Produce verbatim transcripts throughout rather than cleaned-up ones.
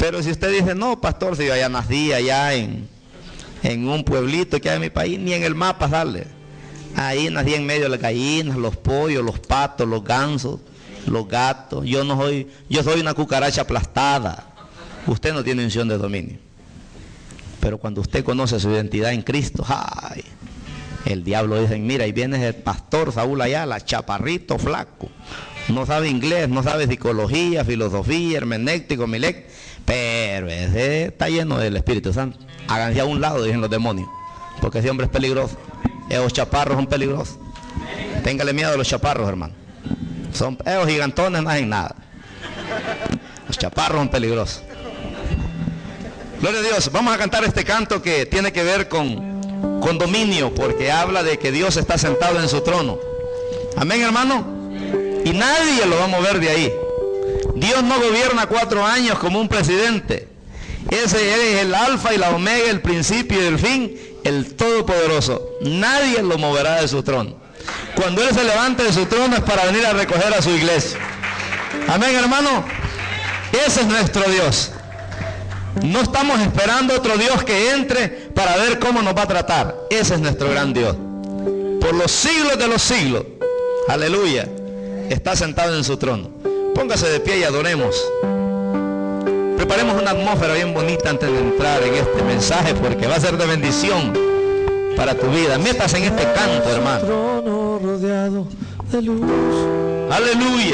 Pero si usted dice, no, pastor, si yo allá nací, allá en, en un pueblito que hay en mi país, ni en el mapa sale. Ahí nací en medio de las gallinas, los pollos, los patos, los gansos, los gatos. Yo no soy, yo soy una cucaracha aplastada. Usted no tiene unción de dominio. Pero cuando usted conoce su identidad en Cristo, ¡ay! El diablo dice, mira, ahí viene el pastor Saúl Ayala, chaparrito, flaco. No sabe inglés, no sabe psicología, filosofía, hermenéutico, milec. Pero ese está lleno del Espíritu Santo. Háganse a un lado, dicen los demonios. Porque ese hombre es peligroso. Esos chaparros son peligrosos. Téngale miedo a los chaparros, hermano. Son, esos gigantones no hacen nada. Los chaparros son peligrosos. Gloria a Dios. Vamos a cantar este canto que tiene que ver con, con dominio, porque habla de que Dios está sentado en su trono. Amén, hermano. Y nadie lo va a mover de ahí. Dios no gobierna cuatro años como un presidente. Ese es el alfa y la omega, el principio y el fin, el todopoderoso. Nadie lo moverá de su trono. Cuando Él se levante de su trono es para venir a recoger a su iglesia. Amén, hermano. Ese es nuestro Dios. No estamos esperando otro Dios que entre para ver cómo nos va a tratar. Ese es nuestro gran Dios. Por los siglos de los siglos, aleluya, está sentado en su trono. Póngase de pie y adoremos. Preparemos una atmósfera bien bonita antes de entrar en este mensaje, porque va a ser de bendición para tu vida. Métase en este canto, hermano. Trono rodeado de luz. Aleluya.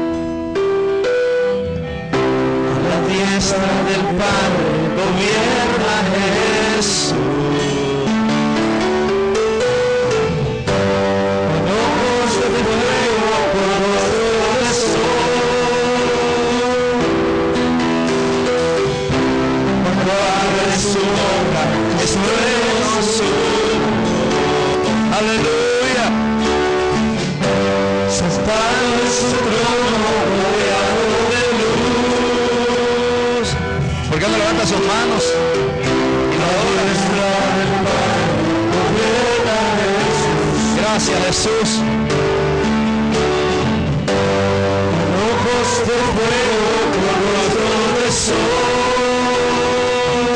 A la diestra del Padre gobierna Jesús. Con ojos de fuego, con rostro de sol. Cuando abre su boca, es nuevo su. Aleluya. Sentado en su trono rodeado de luz. ¿Por qué no levanta sus manos? Y lo adora? Gracias, Jesús. Con ojos de fuego, con rostro de sol.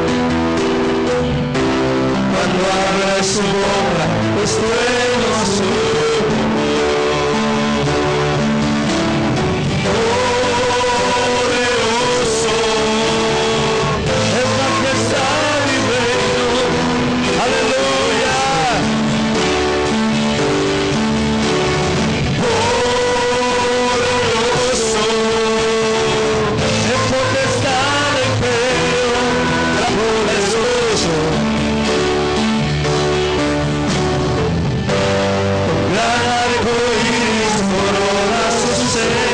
Cuando abre su boca, es trueno su. Poderoso es majestad y reino. Aleluya. Poderoso es potestad y imperio. Poderoso. Gran arco iris corona su ser.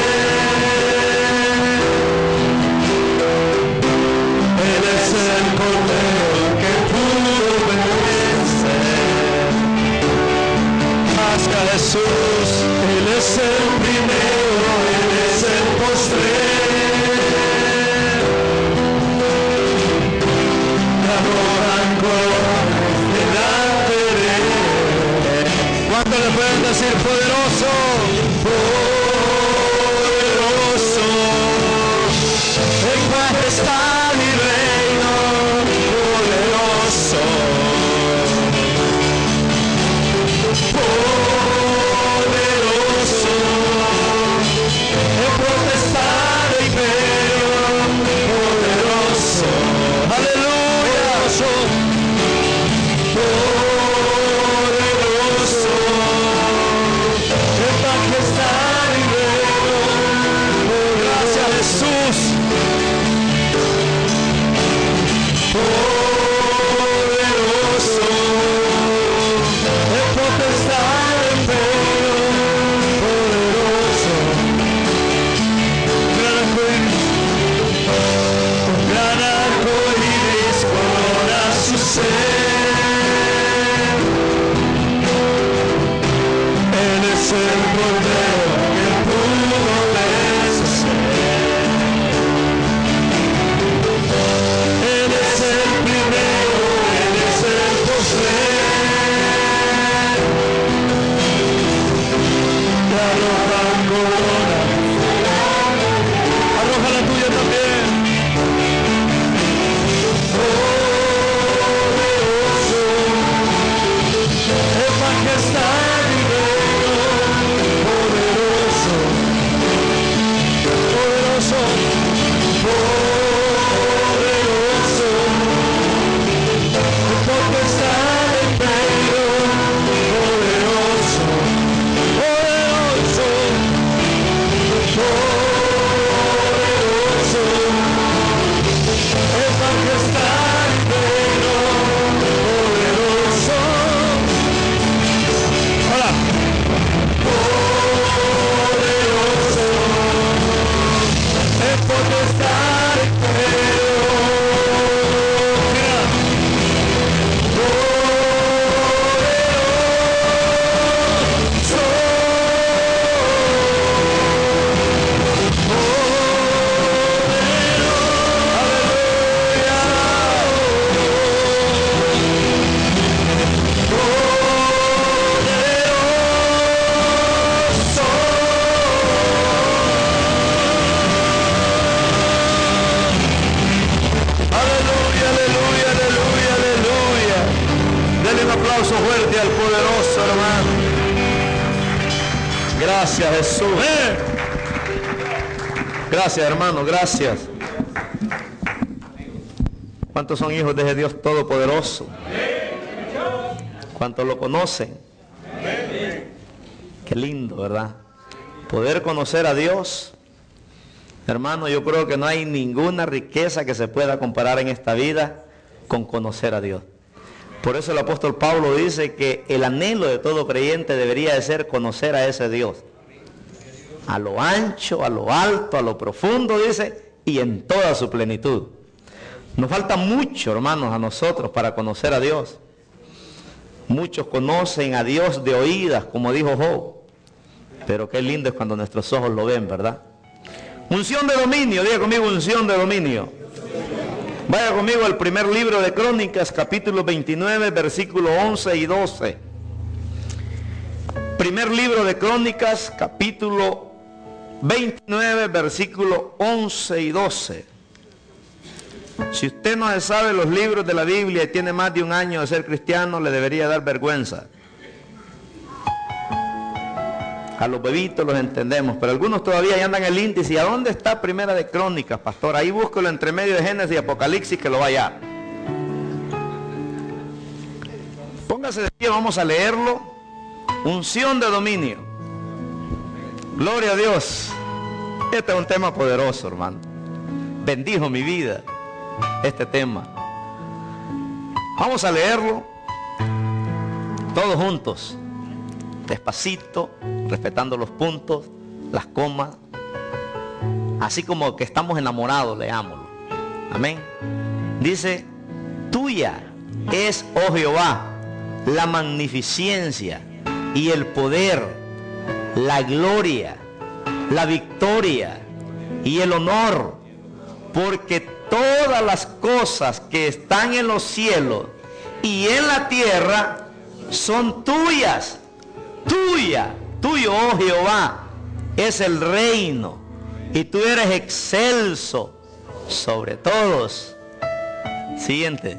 Él es el cordero que pudo vencer. Más que Jesús. Él es el primero, Él es el postrer. Arrojan coronas delante de Él. ¿Cuánto le pueden decir poderoso? Poderoso en majestad y reino. Poderoso. Poderoso en potestad y imperio. Poderoso. Aleluya. Poderoso en majestad y reino. Gracias, Jesús. poderoso, hermano. Gracias, Jesús. Gracias, hermano, gracias. ¿Cuántos son hijos de ese Dios Todopoderoso? ¿Cuántos lo conocen? Qué lindo, ¿verdad? Poder conocer a Dios. Hermano, yo creo que no hay ninguna riqueza que se pueda comparar en esta vida con conocer a Dios. Por eso el apóstol Pablo dice que el anhelo de todo creyente debería de ser conocer a ese Dios. A lo ancho, a lo alto, a lo profundo, dice, y en toda su plenitud. Nos falta mucho, hermanos, a nosotros para conocer a Dios. Muchos conocen a Dios de oídas, como dijo Job. Pero qué lindo es cuando nuestros ojos lo ven, ¿verdad? Unción de dominio, diga conmigo, unción de dominio. Vaya conmigo al primer libro de Crónicas, capítulo veintinueve, versículos once y doce. Primer libro de Crónicas, capítulo veintinueve, versículos once y doce. Si usted no se sabe los libros de la Biblia y tiene más de un año de ser cristiano, le debería dar vergüenza. A los bebitos los entendemos, pero algunos todavía ya andan en el índice. ¿Y a dónde está Primera de Crónicas, pastor? Ahí búsquelo entre medio de Génesis y Apocalipsis, que lo vaya. Póngase de pie, vamos a leerlo. Unción de dominio. Gloria a Dios. Este es un tema poderoso, hermano. Bendijo mi vida este tema. Vamos a leerlo todos juntos, despacito, respetando los puntos, las comas, así como que estamos enamorados, leámoslo. Amén. Dice: tuya es, oh Jehová, la magnificencia y el poder, la gloria, la victoria y el honor, porque todas las cosas que están en los cielos y en la tierra son tuyas. Tuya, tuyo, oh Jehová, es el reino, y tú eres excelso sobre todos. Siguiente.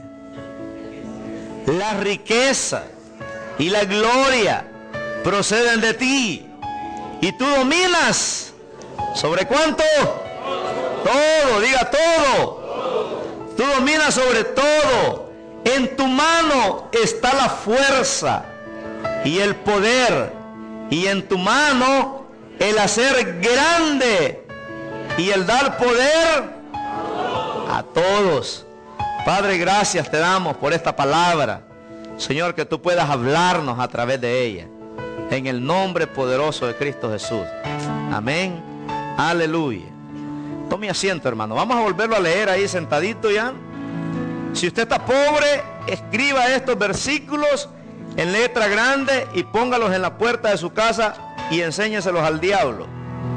La riqueza y la gloria proceden de ti, y tú dominas sobre cuánto. Todo, diga todo. Tú dominas sobre todo. En tu mano está la fuerza y el poder, y en tu mano el hacer grande y el dar poder a todos. Padre, gracias te damos por esta palabra. Señor, que tú puedas hablarnos a través de ella. En el nombre poderoso de Cristo Jesús. Amén. Aleluya. Tome asiento, hermano. Vamos a volverlo a leer ahí sentadito ya. Si usted está pobre, escriba estos versículos en letra grande y póngalos en la puerta de su casa y enséñeselos al diablo.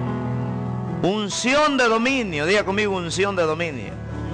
Unción de dominio. Diga conmigo, unción de dominio.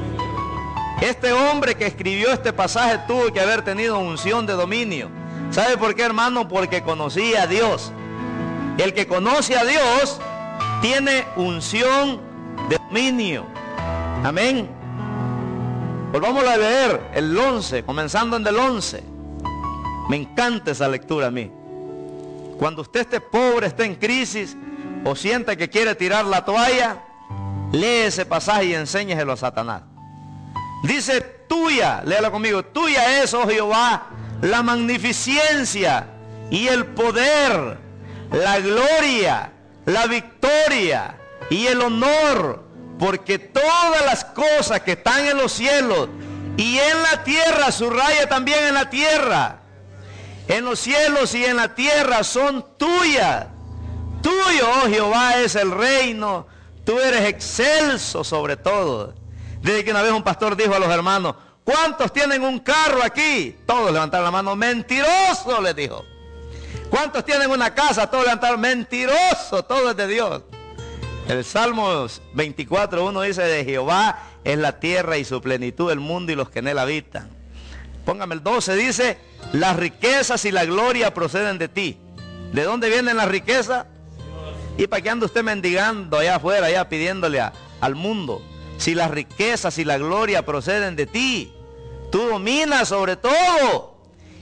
Este hombre que escribió este pasaje tuvo que haber tenido unción de dominio. ¿Sabe por qué, hermano? Porque conocía a Dios. El que conoce a Dios tiene unción de dominio. Amén. Volvamos a leer el once, comenzando en el once. Me encanta esa lectura a mí. Cuando usted esté pobre, esté en crisis, o sienta que quiere tirar la toalla, lee ese pasaje y enséñeselo a Satanás. Dice: tuya, léala conmigo, tuya es, oh Jehová, la magnificencia y el poder, la gloria, la victoria y el honor, porque todas las cosas que están en los cielos y en la tierra, subraya también en la tierra, en los cielos y en la tierra son tuyas. Tuyo, oh Jehová, es el reino, tú eres excelso sobre todo. Desde que una vez un pastor dijo a los hermanos: ¿cuántos tienen un carro aquí? Todos levantaron la mano. Mentiroso, les dijo. ¿Cuántos tienen una casa? Todos levantaron. Mentiroso, todo es de Dios. El Salmo veinticuatro uno dice: de Jehová es la tierra y su plenitud, el mundo y los que en él habitan. Póngame el doce, dice: las riquezas y la gloria proceden de ti. ¿De dónde vienen las riquezas? ¿Y para qué anda usted mendigando allá afuera, allá pidiéndole a, al mundo? Si las riquezas y la gloria proceden de ti, tú dominas sobre todo.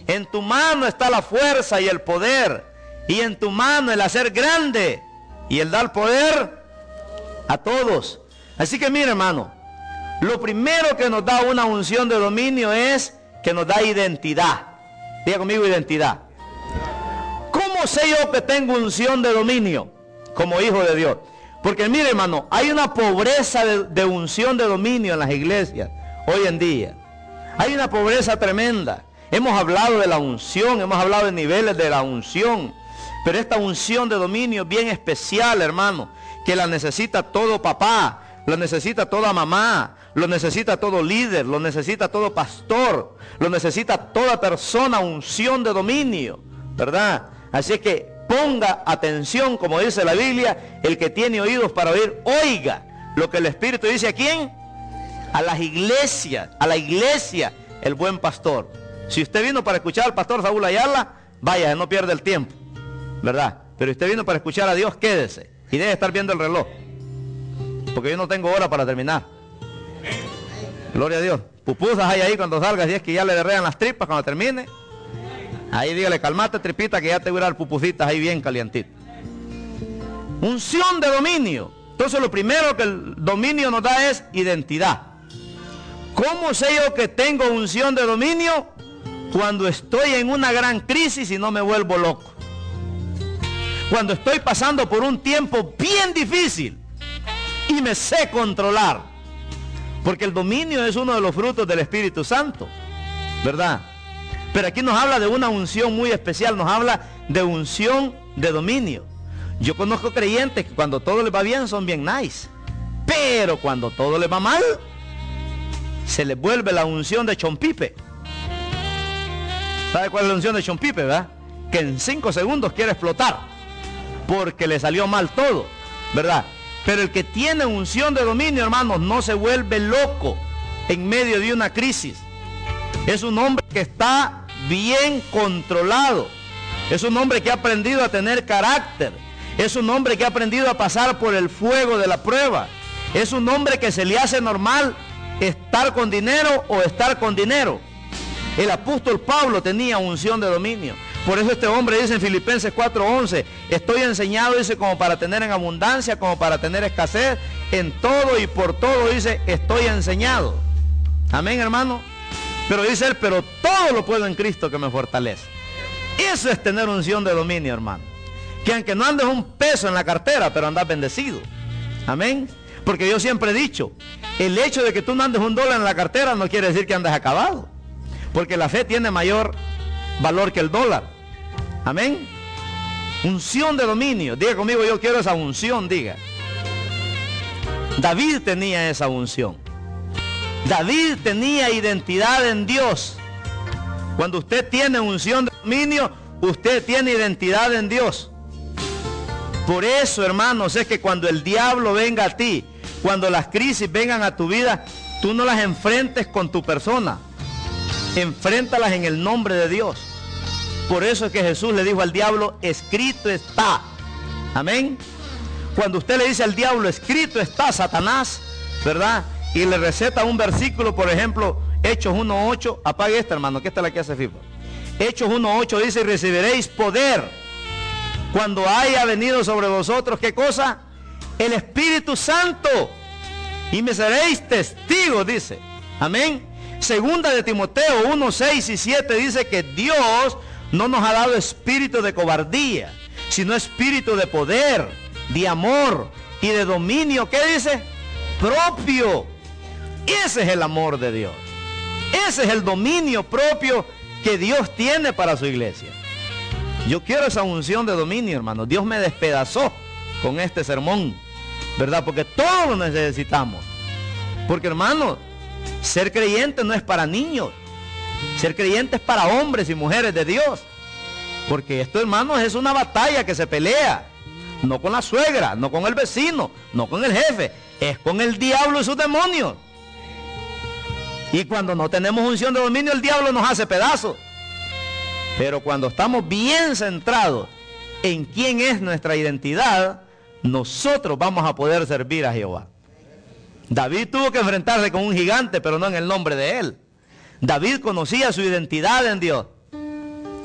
En tu mano está la fuerza y el poder. Y en tu mano el hacer grande y el dar poder a todos. Así que mire, hermano, lo primero que nos da una unción de dominio es que nos da identidad. Diga conmigo, identidad. ¿Cómo sé yo que tengo unción de dominio como hijo de Dios? Porque mire, hermano, hay una pobreza de, de unción de dominio en las iglesias hoy en día. Hay una pobreza tremenda. Hemos hablado de la unción, hemos hablado de niveles de la unción. Pero esta unción de dominio es bien especial, hermano, que la necesita todo papá, lo necesita toda mamá, lo necesita todo líder, lo necesita todo pastor, lo necesita toda persona, unción de dominio, ¿verdad? Así es que ponga atención, como dice la Biblia, el que tiene oídos para oír, oiga lo que el Espíritu dice a quién, a las iglesias, a la iglesia, el buen pastor. Si usted vino para escuchar al pastor Saúl Ayala, vaya, no pierda el tiempo, ¿verdad? Pero usted vino para escuchar a Dios, quédese y deje de estar viendo el reloj, porque yo no tengo hora para terminar. Gloria a Dios. Pupusas hay ahí cuando salga, si es que ya le derrean las tripas cuando termine. Ahí dígale, calmate tripita, que ya te voy a dar pupusitas ahí bien calientitas. Unción de dominio. Entonces lo primero que el dominio nos da es identidad. ¿Cómo sé yo que tengo unción de dominio? Cuando estoy en una gran crisis y no me vuelvo loco. Cuando estoy pasando por un tiempo bien difícil y me sé controlar. Porque el dominio es uno de los frutos del Espíritu Santo, ¿verdad? Pero aquí nos habla de una unción muy especial, nos habla de unción de dominio. Yo conozco creyentes que cuando todo les va bien son bien nice, pero cuando todo les va mal, se les vuelve la unción de chompipe. ¿Sabe cuál es la unción de chompipe, verdad? Que en cinco segundos quiere explotar, porque le salió mal todo, ¿verdad? Pero el que tiene unción de dominio, hermanos, no se vuelve loco en medio de una crisis. Es un hombre que está bien controlado. Es un hombre que ha aprendido a tener carácter. Es un hombre que ha aprendido a pasar por el fuego de la prueba. Es un hombre que se le hace normal estar con dinero o estar con dinero. El apóstol Pablo tenía unción de dominio. Por eso este hombre dice en Filipenses cuatro once, estoy enseñado, dice, como para tener en abundancia, como para tener escasez, en todo y por todo, dice, estoy enseñado. Amén, hermano. Pero dice él, pero todo lo puedo en Cristo que me fortalece. Eso es tener unción de dominio, hermano. Que aunque no andes un peso en la cartera, pero andas bendecido. Amén. Porque yo siempre he dicho, el hecho de que tú no andes un dólar en la cartera no quiere decir que andes acabado. Porque la fe tiene mayor valor que el dólar. Amén. Unción de dominio. Diga conmigo, yo quiero esa unción, diga. David tenía esa unción. David tenía identidad en Dios. Cuando usted tiene unción de dominio, usted tiene identidad en Dios. Por eso, hermanos, es que cuando el diablo venga a ti, cuando las crisis vengan a tu vida, tú no las enfrentes con tu persona. Enfréntalas en el nombre de Dios. Por eso es que Jesús le dijo al diablo, escrito está. Amén. Cuando usted le dice al diablo, escrito está, Satanás, ¿verdad? Y le receta un versículo, por ejemplo, Hechos uno ocho, apague esta, hermano, que esta es la que hace FIFA. Hechos uno ocho dice, recibiréis poder cuando haya venido sobre vosotros, ¿qué cosa? El Espíritu Santo. Y me seréis testigos, dice. Amén. Segunda de Timoteo uno, seis y siete dice que Dios no nos ha dado espíritu de cobardía, sino espíritu de poder, de amor y de dominio. ¿Qué dice? Propio. Ese es el amor de Dios. Ese es el dominio propio que Dios tiene para su iglesia. Yo quiero esa unción de dominio, hermano. Dios me despedazó con este sermón, ¿verdad? Porque todos lo necesitamos. Porque, hermano, ser creyente no es para niños. Ser creyente es para hombres y mujeres de Dios. Porque esto, hermanos, es una batalla que se pelea. No con la suegra, no con el vecino, no con el jefe. Es con el diablo y sus demonios. Y cuando no tenemos unción de dominio, el diablo nos hace pedazos. Pero cuando estamos bien centrados en quién es nuestra identidad, nosotros vamos a poder servir a Jehová. David tuvo que enfrentarse con un gigante, pero no en el nombre de él. David conocía su identidad en Dios.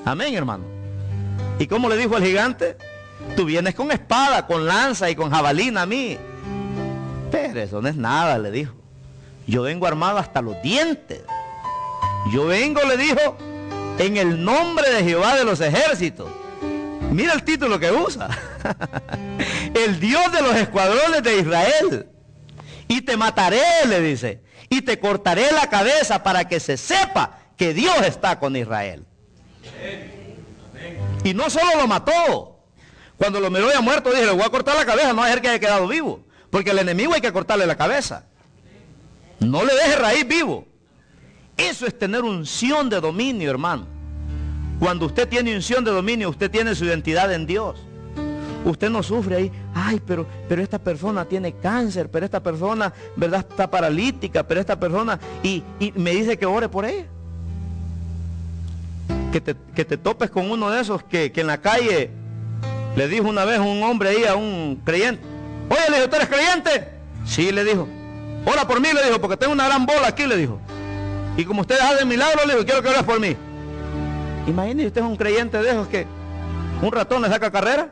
Amén, hermano. ¿Y cómo le dijo al gigante? Tú vienes con espada, con lanza y con jabalina a mí. Pero eso no es nada, le dijo. Yo vengo armado hasta los dientes. Yo vengo, le dijo, en el nombre de Jehová de los ejércitos. Mira el título que usa. El Dios de los escuadrones de Israel. Y te mataré, le dice. Y te cortaré la cabeza para que se sepa que Dios está con Israel. Y no solo lo mató. Cuando lo miró ya muerto, dije, le voy a cortar la cabeza, no va a dejar que haya quedado vivo. Porque al enemigo hay que cortarle la cabeza. No le deje raíz vivo. Eso es tener unción de dominio, hermano. Cuando usted tiene unción de dominio, usted tiene su identidad en Dios. Usted no sufre ahí, ay, pero, pero esta persona tiene cáncer, pero esta persona, verdad, está paralítica, pero esta persona, y, y me dice que ore por ella. Que te, que te topes con uno de esos que, que en la calle le dijo una vez un hombre ahí a un creyente, oye, le dijo, ¿tú eres creyente? Sí, le dijo, ora por mí, le dijo, porque tengo una gran bola aquí, le dijo. Y como ustedes hacen milagros, le dijo, quiero que ores por mí. Imagínese, usted es un creyente de esos que un ratón le saca carrera.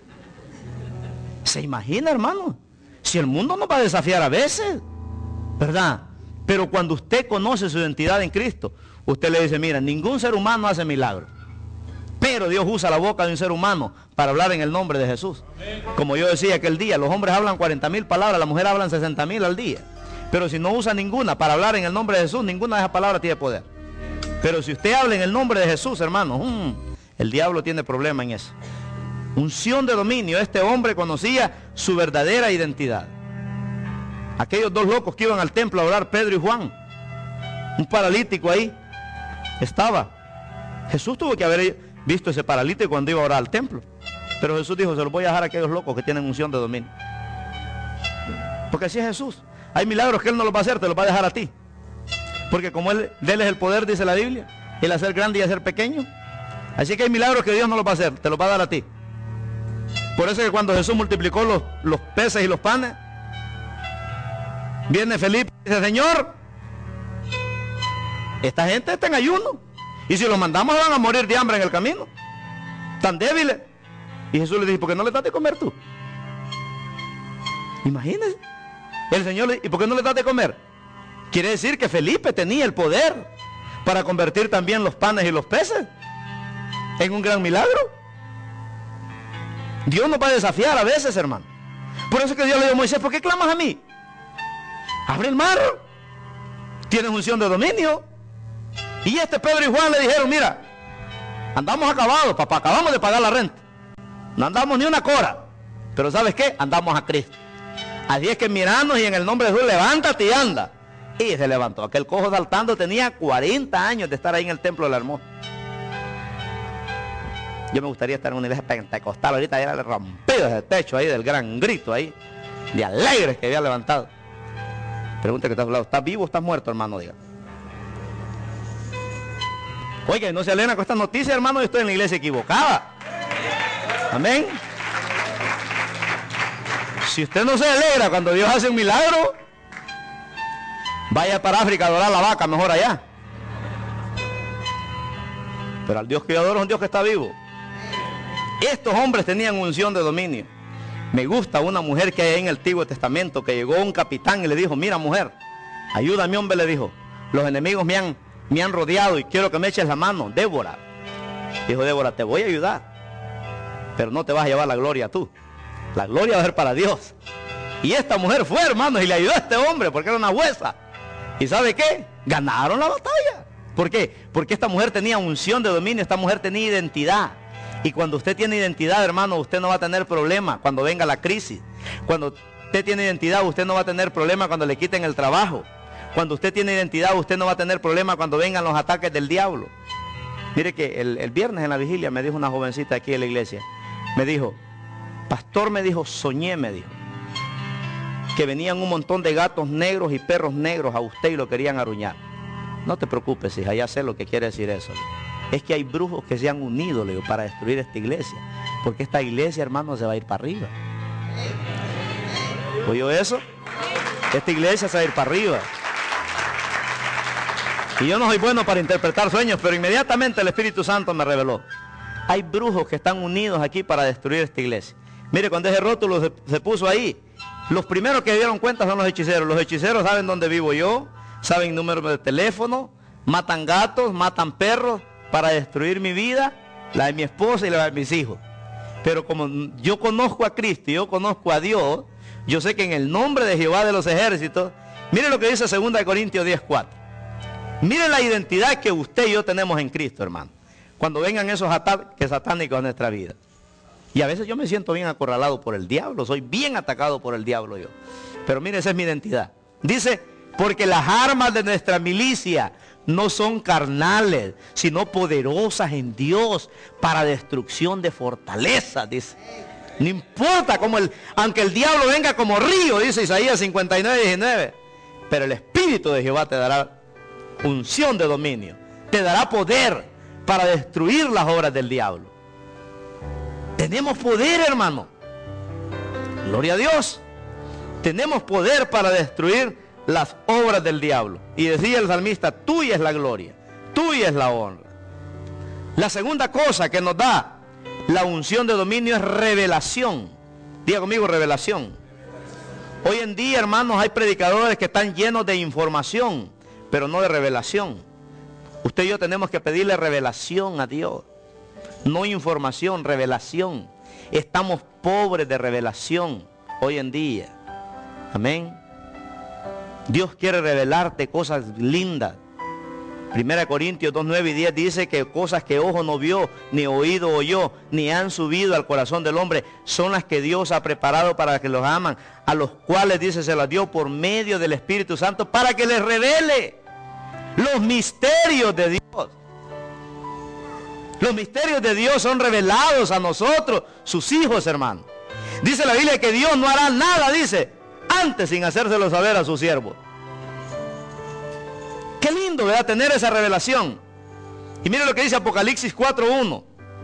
¿Se imagina, hermano? Si el mundo nos va a desafiar a veces, ¿verdad? Pero cuando usted conoce su identidad en Cristo, usted le dice, mira, ningún ser humano hace milagros. Pero Dios usa la boca de un ser humano para hablar en el nombre de Jesús. Como yo decía aquel día, los hombres hablan cuarenta mil palabras, las mujeres hablan sesenta mil al día. Pero si no usa ninguna para hablar en el nombre de Jesús, ninguna de esas palabras tiene poder. Pero si usted habla en el nombre de Jesús, hermano, mmm, el diablo tiene problema en eso. Unción de dominio. Este hombre conocía su verdadera identidad. Aquellos dos locos que iban al templo a orar, Pedro y Juan, un paralítico ahí estaba. Jesús tuvo que haber visto ese paralítico cuando iba a orar al templo. Pero Jesús dijo, se los voy a dejar a aquellos locos que tienen unción de dominio. Porque así es Jesús. Hay milagros que Él no los va a hacer, te los va a dejar a ti. Porque como Él, de Él es el poder, dice la Biblia, el hacer grande y hacer pequeño. Así que hay milagros que Dios no los va a hacer, te los va a dar a ti. Por eso que cuando Jesús multiplicó los, los peces y los panes, viene Felipe y dice, Señor, esta gente está en ayuno. Y si los mandamos van a morir de hambre en el camino. Tan débiles. Y Jesús le dice, ¿por qué no les das de comer tú? Imagínense. El Señor le dice, ¿y por qué no les das de comer? Quiere decir que Felipe tenía el poder para convertir también los panes y los peces en un gran milagro. Dios nos va a desafiar a veces, hermano. Por eso que Dios le dijo a Moisés, ¿por qué clamas a mí? Abre el mar. Tienes unción de dominio. Y este Pedro y Juan le dijeron, mira, andamos acabados, papá, acabamos de pagar la renta. No andamos ni una cora. Pero ¿sabes qué? Andamos a Cristo. Así es que miranos y en el nombre de Jesús, levántate y anda. Y se levantó. Aquel cojo saltando tenía cuarenta años de estar ahí en el templo de la Hermosa. Yo me gustaría estar en una iglesia pentecostal ahorita, ya le rompido ese techo ahí del gran grito ahí, de alegres que había levantado. Pregunta que está a su lado, ¿estás vivo o estás muerto, hermano? Diga. Oiga, no se alegra con esta noticia, hermano, yo estoy en la iglesia equivocada. Amén. Si usted no se alegra cuando Dios hace un milagro, vaya para África a adorar la vaca, mejor allá. Pero al Dios que yo adoro es un Dios que está vivo. Estos hombres tenían unción de dominio. Me gusta una mujer que hay en el Antiguo Testamento, que llegó un capitán y le dijo, mira mujer, ayúdame, hombre, le dijo, los enemigos me han, me han rodeado y quiero que me eches la mano. Débora. Dijo Débora, te voy a ayudar, pero no te vas a llevar la gloria tú. La gloria va a ser para Dios. Y esta mujer fue, hermanos, y le ayudó a este hombre porque era una huesa. ¿Y sabe qué? Ganaron la batalla. ¿Por qué? Porque esta mujer tenía unción de dominio, esta mujer tenía identidad. Y cuando usted tiene identidad, hermano, usted no va a tener problema cuando venga la crisis. Cuando usted tiene identidad, usted no va a tener problema cuando le quiten el trabajo. Cuando usted tiene identidad, usted no va a tener problema cuando vengan los ataques del diablo. Mire que el, el viernes en la vigilia me dijo una jovencita aquí en la iglesia. Me dijo, pastor, me dijo, soñé, me dijo, que venían un montón de gatos negros y perros negros a usted y lo querían aruñar. No te preocupes, hija, ya sé lo que quiere decir eso. Es que hay brujos que se han unido, le digo, para destruir esta iglesia. Porque esta iglesia, hermano, se va a ir para arriba. ¿Oyó eso? Esta iglesia se va a ir para arriba. Y yo no soy bueno para interpretar sueños, pero inmediatamente el Espíritu Santo me reveló. Hay brujos que están unidos aquí para destruir esta iglesia. Mire, cuando ese rótulo se, se puso ahí, los primeros que dieron cuenta son los hechiceros. Los hechiceros saben dónde vivo yo, saben número de teléfono, matan gatos, matan perros para destruir mi vida, la de mi esposa y la de mis hijos. Pero como yo conozco a Cristo y yo conozco a Dios, yo sé que en el nombre de Jehová de los ejércitos, mire lo que dice segunda de Corintios diez cuatro. Mire la identidad que usted y yo tenemos en Cristo, hermano. Cuando vengan esos ataques satánicos a nuestra vida. Y a veces yo me siento bien acorralado por el diablo. Soy bien atacado por el diablo yo. Pero mire, esa es mi identidad. Dice, porque las armas de nuestra milicia no son carnales, sino poderosas en Dios para destrucción de fortalezas, dice. No importa como el, aunque el diablo venga como río, dice Isaías cincuenta y nueve, diecinueve. Pero el Espíritu de Jehová te dará unción de dominio, te dará poder para destruir las obras del diablo. Tenemos poder, hermano. Gloria a Dios. Tenemos poder para destruir las obras del diablo. Y decía el salmista, tuya es la gloria, tuya es la honra. La segunda cosa que nos da la unción de dominio es revelación. Diga conmigo, revelación. Hoy en día, hermanos, hay predicadores que están llenos de información, pero no de revelación. Usted y yo tenemos que pedirle revelación a Dios. No información, revelación. Estamos pobres de revelación hoy en día. Amén. Dios quiere revelarte cosas lindas. Primera Corintios dos, nueve y diez dice que cosas que ojo no vio, ni oído oyó, ni han subido al corazón del hombre, son las que Dios ha preparado para los que los aman, a los cuales, dice, se las dio por medio del Espíritu Santo para que les revele los misterios de Dios. Los misterios de Dios son revelados a nosotros, sus hijos, hermanos. Dice la Biblia que Dios no hará nada, dice, antes sin hacérselo saber a sus siervos. Qué lindo, ¿verdad? Tener esa revelación. Y mire lo que dice Apocalipsis cuatro uno.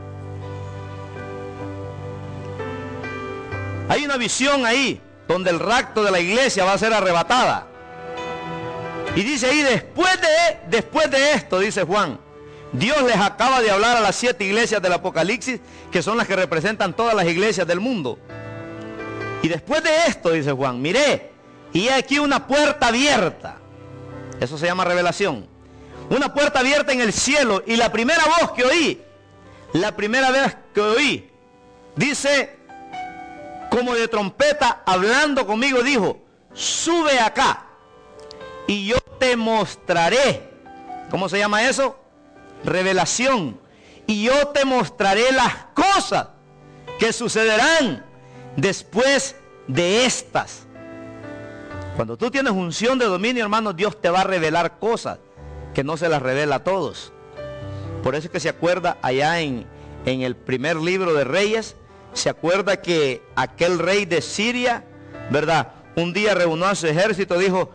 Hay una visión ahí donde el rapto de la iglesia va a ser arrebatada. Y dice ahí, después de, después de esto, dice Juan, Dios les acaba de hablar a las siete iglesias del Apocalipsis, que son las que representan todas las iglesias del mundo. Y después de esto, dice Juan, miré, y hay aquí una puerta abierta. Eso se llama revelación. Una puerta abierta en el cielo. Y la primera voz que oí, la primera vez que oí, dice, como de trompeta, hablando conmigo, dijo, sube acá y yo te mostraré. ¿Cómo se llama eso? Revelación. Y yo te mostraré las cosas que sucederán después de estas. Cuando tú tienes unción de dominio, hermano, Dios te va a revelar cosas que no se las revela a todos. Por eso es que se acuerda allá en, en el primer libro de Reyes, se acuerda que aquel rey de Siria, ¿verdad? Un día reunió a su ejército, dijo,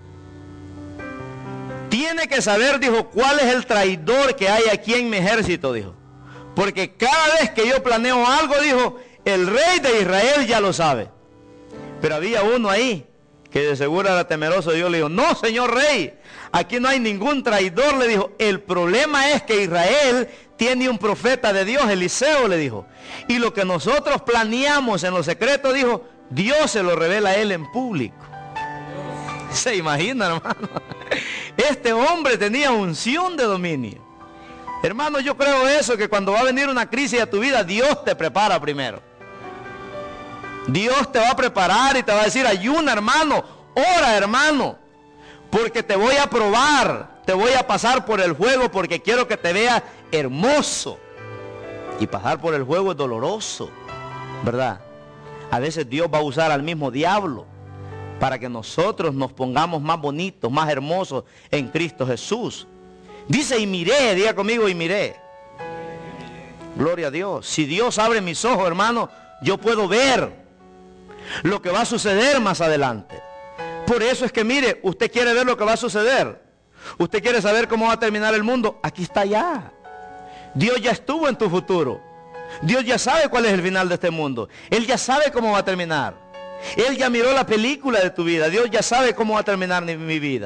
tiene que saber, dijo, cuál es el traidor que hay aquí en mi ejército, dijo. Porque cada vez que yo planeo algo, dijo, el rey de Israel ya lo sabe. Pero había uno ahí que de seguro era temeroso de Dios, le dijo, no, señor rey, aquí no hay ningún traidor, le dijo, el problema es que Israel tiene un profeta de Dios, Eliseo, le dijo, y lo que nosotros planeamos en lo secreto, dijo, Dios se lo revela a él en público. ¿Se imagina, hermano? Este hombre tenía unción de dominio. Hermano, yo creo eso, que cuando va a venir una crisis a tu vida, Dios te prepara primero. Dios te va a preparar y te va a decir, ayuna, hermano, ora, hermano, porque te voy a probar, te voy a pasar por el fuego porque quiero que te veas hermoso. Y pasar por el fuego es doloroso, ¿verdad? A veces Dios va a usar al mismo diablo para que nosotros nos pongamos más bonitos, más hermosos en Cristo Jesús. Dice, y miré, diga conmigo, y miré. Gloria a Dios. Si Dios abre mis ojos, hermano, yo puedo ver lo que va a suceder más adelante. Por eso es que mire, usted quiere ver lo que va a suceder, usted quiere saber cómo va a terminar el mundo, aquí está ya. Dios ya estuvo en tu futuro. Dios ya sabe cuál es el final de este mundo. Él ya sabe cómo va a terminar. Él ya miró la película de tu vida. Dios ya sabe cómo va a terminar mi, mi vida.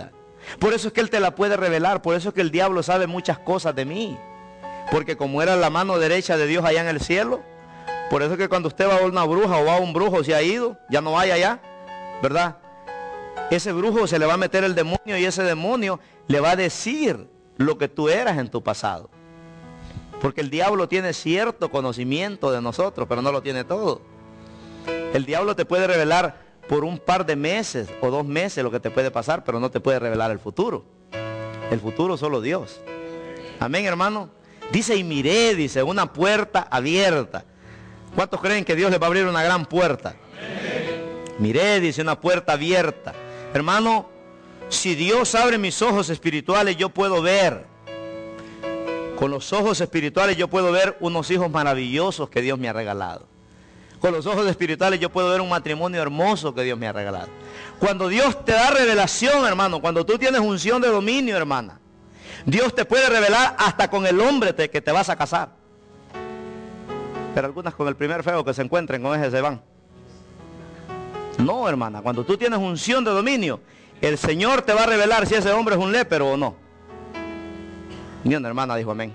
Por eso es que Él te la puede revelar. Por eso es que el diablo sabe muchas cosas de mí. Porque como era la mano derecha de Dios allá en el cielo, por eso es que cuando usted va a una bruja o va a un brujo, se ha ido, ya no vaya allá, ¿verdad? Ese brujo se le va a meter el demonio y ese demonio le va a decir lo que tú eras en tu pasado. Porque el diablo tiene cierto conocimiento de nosotros, pero no lo tiene todo. El diablo te puede revelar por un par de meses o dos meses lo que te puede pasar, pero no te puede revelar el futuro. El futuro solo Dios. Amén, hermano. Dice, y miré, dice, una puerta abierta. ¿Cuántos creen que Dios les va a abrir una gran puerta? Amén. Miré, dice, una puerta abierta. Hermano, si Dios abre mis ojos espirituales, yo puedo ver. Con los ojos espirituales yo puedo ver unos hijos maravillosos que Dios me ha regalado. Con los ojos espirituales yo puedo ver un matrimonio hermoso que Dios me ha regalado. Cuando Dios te da revelación, hermano, cuando tú tienes unción de dominio, hermana, Dios te puede revelar hasta con el hombre te, que te vas a casar. Pero algunas con el primer feo que se encuentren con ese se van. No, hermana, cuando tú tienes unción de dominio, el Señor te va a revelar si ese hombre es un lépero o no. Ni una hermana dijo amén.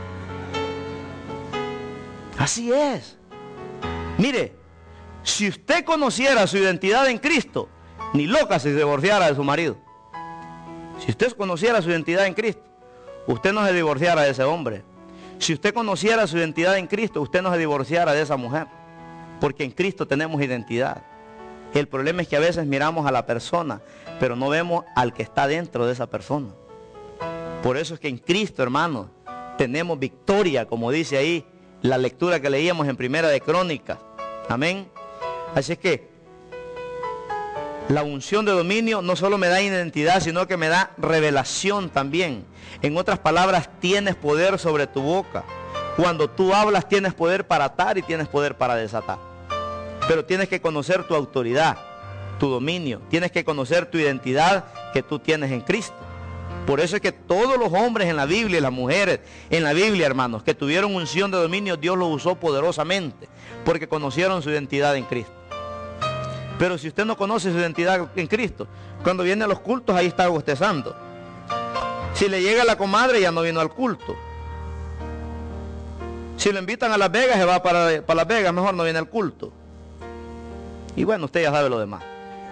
Así es. Mire, si usted conociera su identidad en Cristo, ni loca se divorciara de su marido. Si usted conociera su identidad en Cristo, usted no se divorciara de ese hombre. Si usted conociera su identidad en Cristo, usted no se divorciara de esa mujer. Porque en Cristo tenemos identidad. El problema es que a veces miramos a la persona, pero no vemos al que está dentro de esa persona. Por eso es que en Cristo, hermanos, tenemos victoria, como dice ahí la lectura que leíamos en Primera de Crónicas. Amén. Así es que la unción de dominio no solo me da identidad, sino que me da revelación también. En otras palabras, tienes poder sobre tu boca. Cuando tú hablas, tienes poder para atar y tienes poder para desatar. Pero tienes que conocer tu autoridad, tu dominio. Tienes que conocer tu identidad que tú tienes en Cristo. Por eso es que todos los hombres en la Biblia y las mujeres en la Biblia, hermanos, que tuvieron unción de dominio, Dios los usó poderosamente, porque conocieron su identidad en Cristo. Pero si usted no conoce su identidad en Cristo, cuando viene a los cultos, ahí está bostezando. Si le llega la comadre, ya no vino al culto. Si lo invitan a Las Vegas, se va para, para Las Vegas, mejor no viene al culto. Y bueno, usted ya sabe lo demás.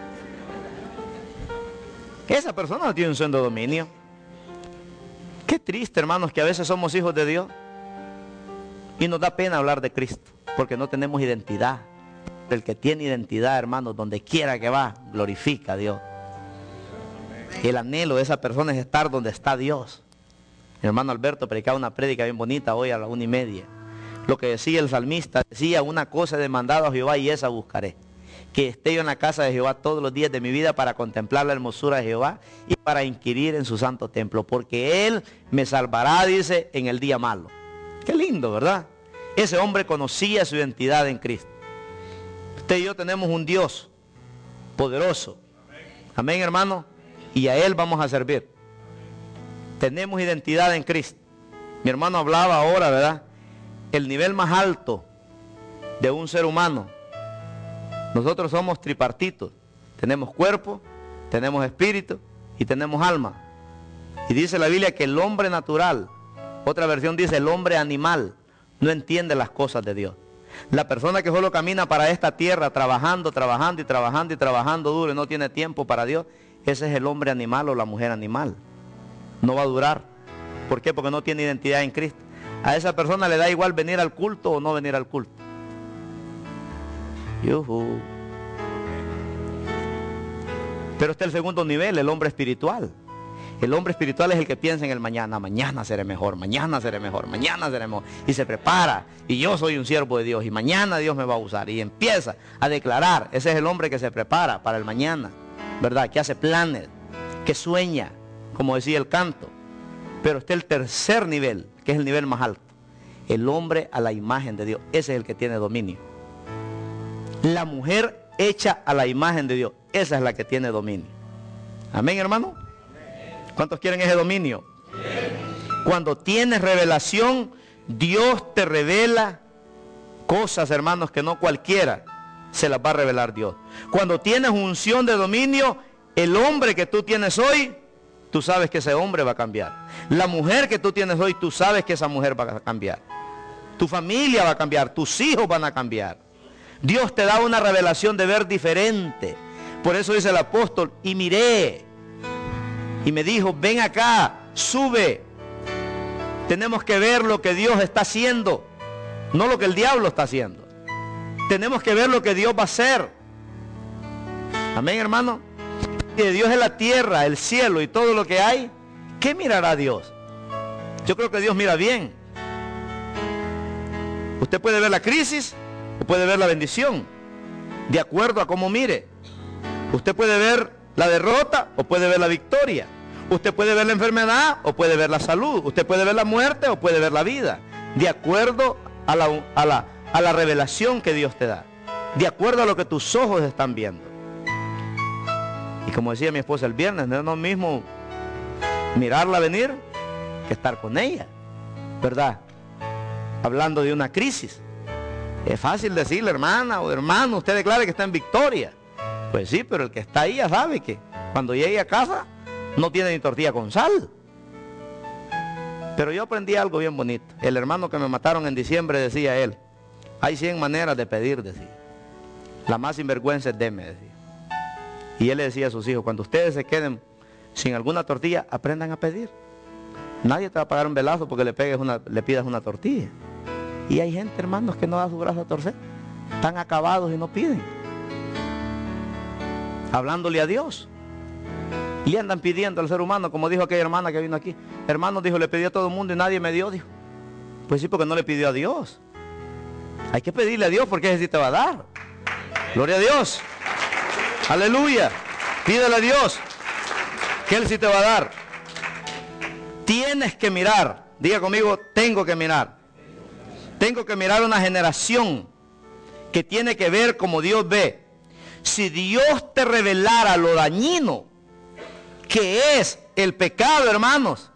Esa persona no tiene unción de dominio. Qué triste, hermanos, que a veces somos hijos de Dios y nos da pena hablar de Cristo, porque no tenemos identidad. El que tiene identidad, hermanos, donde quiera que va, glorifica a Dios. Y el anhelo de esa persona es estar donde está Dios. Mi hermano Alberto predicaba una prédica bien bonita hoy a la una y media. Lo que decía el salmista, decía, una cosa he demandado a Jehová y esa buscaré. Que esté yo en la casa de Jehová todos los días de mi vida para contemplar la hermosura de Jehová y para inquirir en su santo templo. Porque Él me salvará, dice, en el día malo. Qué lindo, ¿verdad? Ese hombre conocía su identidad en Cristo. Usted y yo tenemos un Dios poderoso. Amén, hermano. Y a Él vamos a servir. Tenemos identidad en Cristo. Mi hermano hablaba ahora, ¿verdad? El nivel más alto de un ser humano. Nosotros somos tripartitos. Tenemos cuerpo, tenemos espíritu y tenemos alma. Y dice la Biblia que el hombre natural, otra versión dice el hombre animal, no entiende las cosas de Dios. La persona que solo camina para esta tierra, trabajando, trabajando y trabajando y trabajando duro y no tiene tiempo para Dios, ese es el hombre animal o la mujer animal. No va a durar. ¿Por qué? Porque no tiene identidad en Cristo. A esa persona le da igual venir al culto o no venir al culto. Yuhu. Pero está el segundo nivel, el hombre espiritual. El hombre espiritual es el que piensa en el mañana. Mañana seré mejor, mañana seré mejor, mañana seré mejor. Y se prepara. Y yo soy un siervo de Dios. Y mañana Dios me va a usar. Y empieza a declarar. Ese es el hombre que se prepara para el mañana. ¿Verdad? Que hace planes. Que sueña. Como decía el canto. Pero está el tercer nivel, que es el nivel más alto. El hombre a la imagen de Dios. Ese es el que tiene dominio. La mujer hecha a la imagen de Dios. Esa es la que tiene dominio. Amén, hermano. ¿Cuántos quieren ese dominio? Cuando tienes revelación, Dios te revela cosas, hermanos, que no cualquiera se las va a revelar Dios. Cuando tienes unción de dominio, el hombre que tú tienes hoy tú sabes que ese hombre va a cambiar. La mujer que tú tienes hoy, tú sabes que esa mujer va a cambiar. Tu familia va a cambiar, tus hijos van a cambiar. Dios te da una revelación de ver diferente. Por eso dice el apóstol, y miré, y me dijo, ven acá, sube. Tenemos que ver lo que Dios está haciendo, no lo que el diablo está haciendo. Tenemos que ver lo que Dios va a hacer. Amén, hermano. Y de Dios es la tierra, el cielo y todo lo que hay. ¿Qué mirará Dios? Yo creo que Dios mira bien. Usted puede ver la crisis o puede ver la bendición, de acuerdo a cómo mire. Usted puede ver la derrota o puede ver la victoria. Usted puede ver la enfermedad o puede ver la salud. Usted puede ver la muerte o puede ver la vida, de acuerdo a la, a la, a la revelación que Dios te da, de acuerdo a lo que tus ojos están viendo. Y como decía mi esposa el viernes, no es lo mismo mirarla venir que estar con ella, ¿verdad? Hablando de una crisis. Es fácil decirle, hermana o hermano, usted declare que está en victoria. Pues sí, pero el que está ahí ya sabe que cuando llegue a casa no tiene ni tortilla con sal. Pero yo aprendí algo bien bonito. El hermano que me mataron en diciembre decía él, hay cien maneras de pedir, decía. La más sinvergüenza es deme, decía. Y él le decía a sus hijos, cuando ustedes se queden sin alguna tortilla, aprendan a pedir. Nadie te va a pagar un velazo porque le pegues una, le pidas una tortilla. Y hay gente, hermanos, que no da su brazo a torcer. Están acabados y no piden. Hablándole a Dios. Y andan pidiendo al ser humano, como dijo aquella hermana que vino aquí. Hermano, dijo, le pedí a todo el mundo y nadie me dio, dijo. Pues sí, porque no le pidió a Dios. Hay que pedirle a Dios porque ese sí te va a dar. Gloria a Dios. Aleluya. Pídele a Dios que Él sí te va a dar. Tienes que mirar. Diga conmigo, tengo que mirar. Tengo que mirar una generación que tiene que ver como Dios ve. Si Dios te revelara lo dañino que es el pecado, hermanos,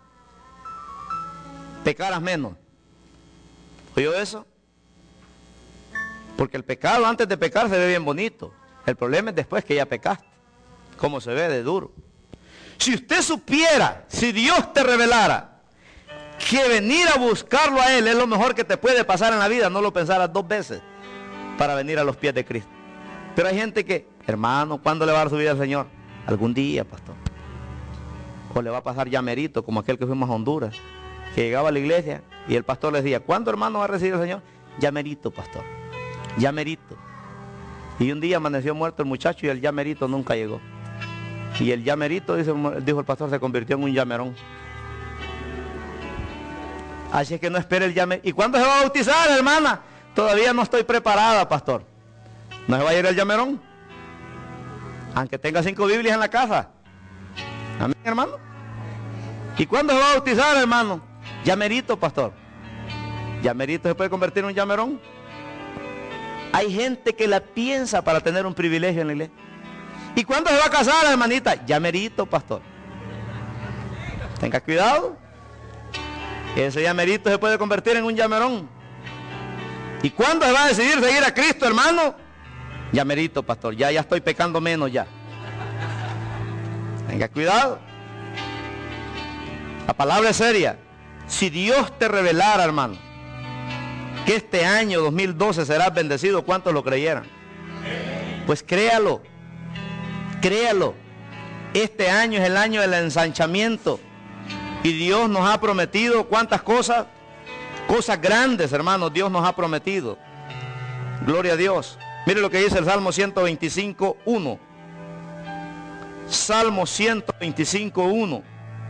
pecaras menos. ¿Oyó eso? Porque el pecado antes de pecar se ve bien bonito. El problema es después que ya pecaste. Cómo se ve de duro. Si usted supiera, si Dios te revelara que venir a buscarlo a Él es lo mejor que te puede pasar en la vida, no lo pensaras dos veces para venir a los pies de Cristo. Pero hay gente que, hermano, ¿cuándo le va a dar su vida al Señor? Algún día, pastor. O le va a pasar ya merito, como aquel que fuimos a Honduras, que llegaba a la iglesia y el pastor le decía, ¿cuándo, hermano, va a recibir al Señor? Ya merito, pastor. Ya merito. Y un día amaneció muerto el muchacho y el llamerito nunca llegó. Y el llamerito, dice, dijo el pastor, se convirtió en un llamerón. Así es que no espere el llamerito. ¿Y cuándo se va a bautizar, hermana? Todavía no estoy preparada, pastor. ¿No se va a ir el llamerón? Aunque tenga cinco Biblias en la casa. Amén, hermano. ¿Y cuándo se va a bautizar, hermano? Llamerito, pastor. ¿Llamerito se puede convertir en un llamerón? Hay gente que la piensa para tener un privilegio en la iglesia. ¿Y cuándo se va a casar, hermanita? Ya merito, pastor. Tenga cuidado. Ese llamerito se puede convertir en un llamerón. ¿Y cuándo se va a decidir seguir a Cristo, hermano? Llamerito, pastor. Ya, ya estoy pecando menos ya. Tenga cuidado. La palabra es seria. Si Dios te revelara, hermano, que este año dos mil doce serás bendecido, ¿cuántos lo creyeran? Pues créalo, créalo. Este año es el año del ensanchamiento y Dios nos ha prometido ¿cuántas cosas? Cosas grandes, hermanos, Dios nos ha prometido. Gloria a Dios. Mire lo que dice el Salmo ciento veinticinco, uno. Salmo ciento veinticinco, uno.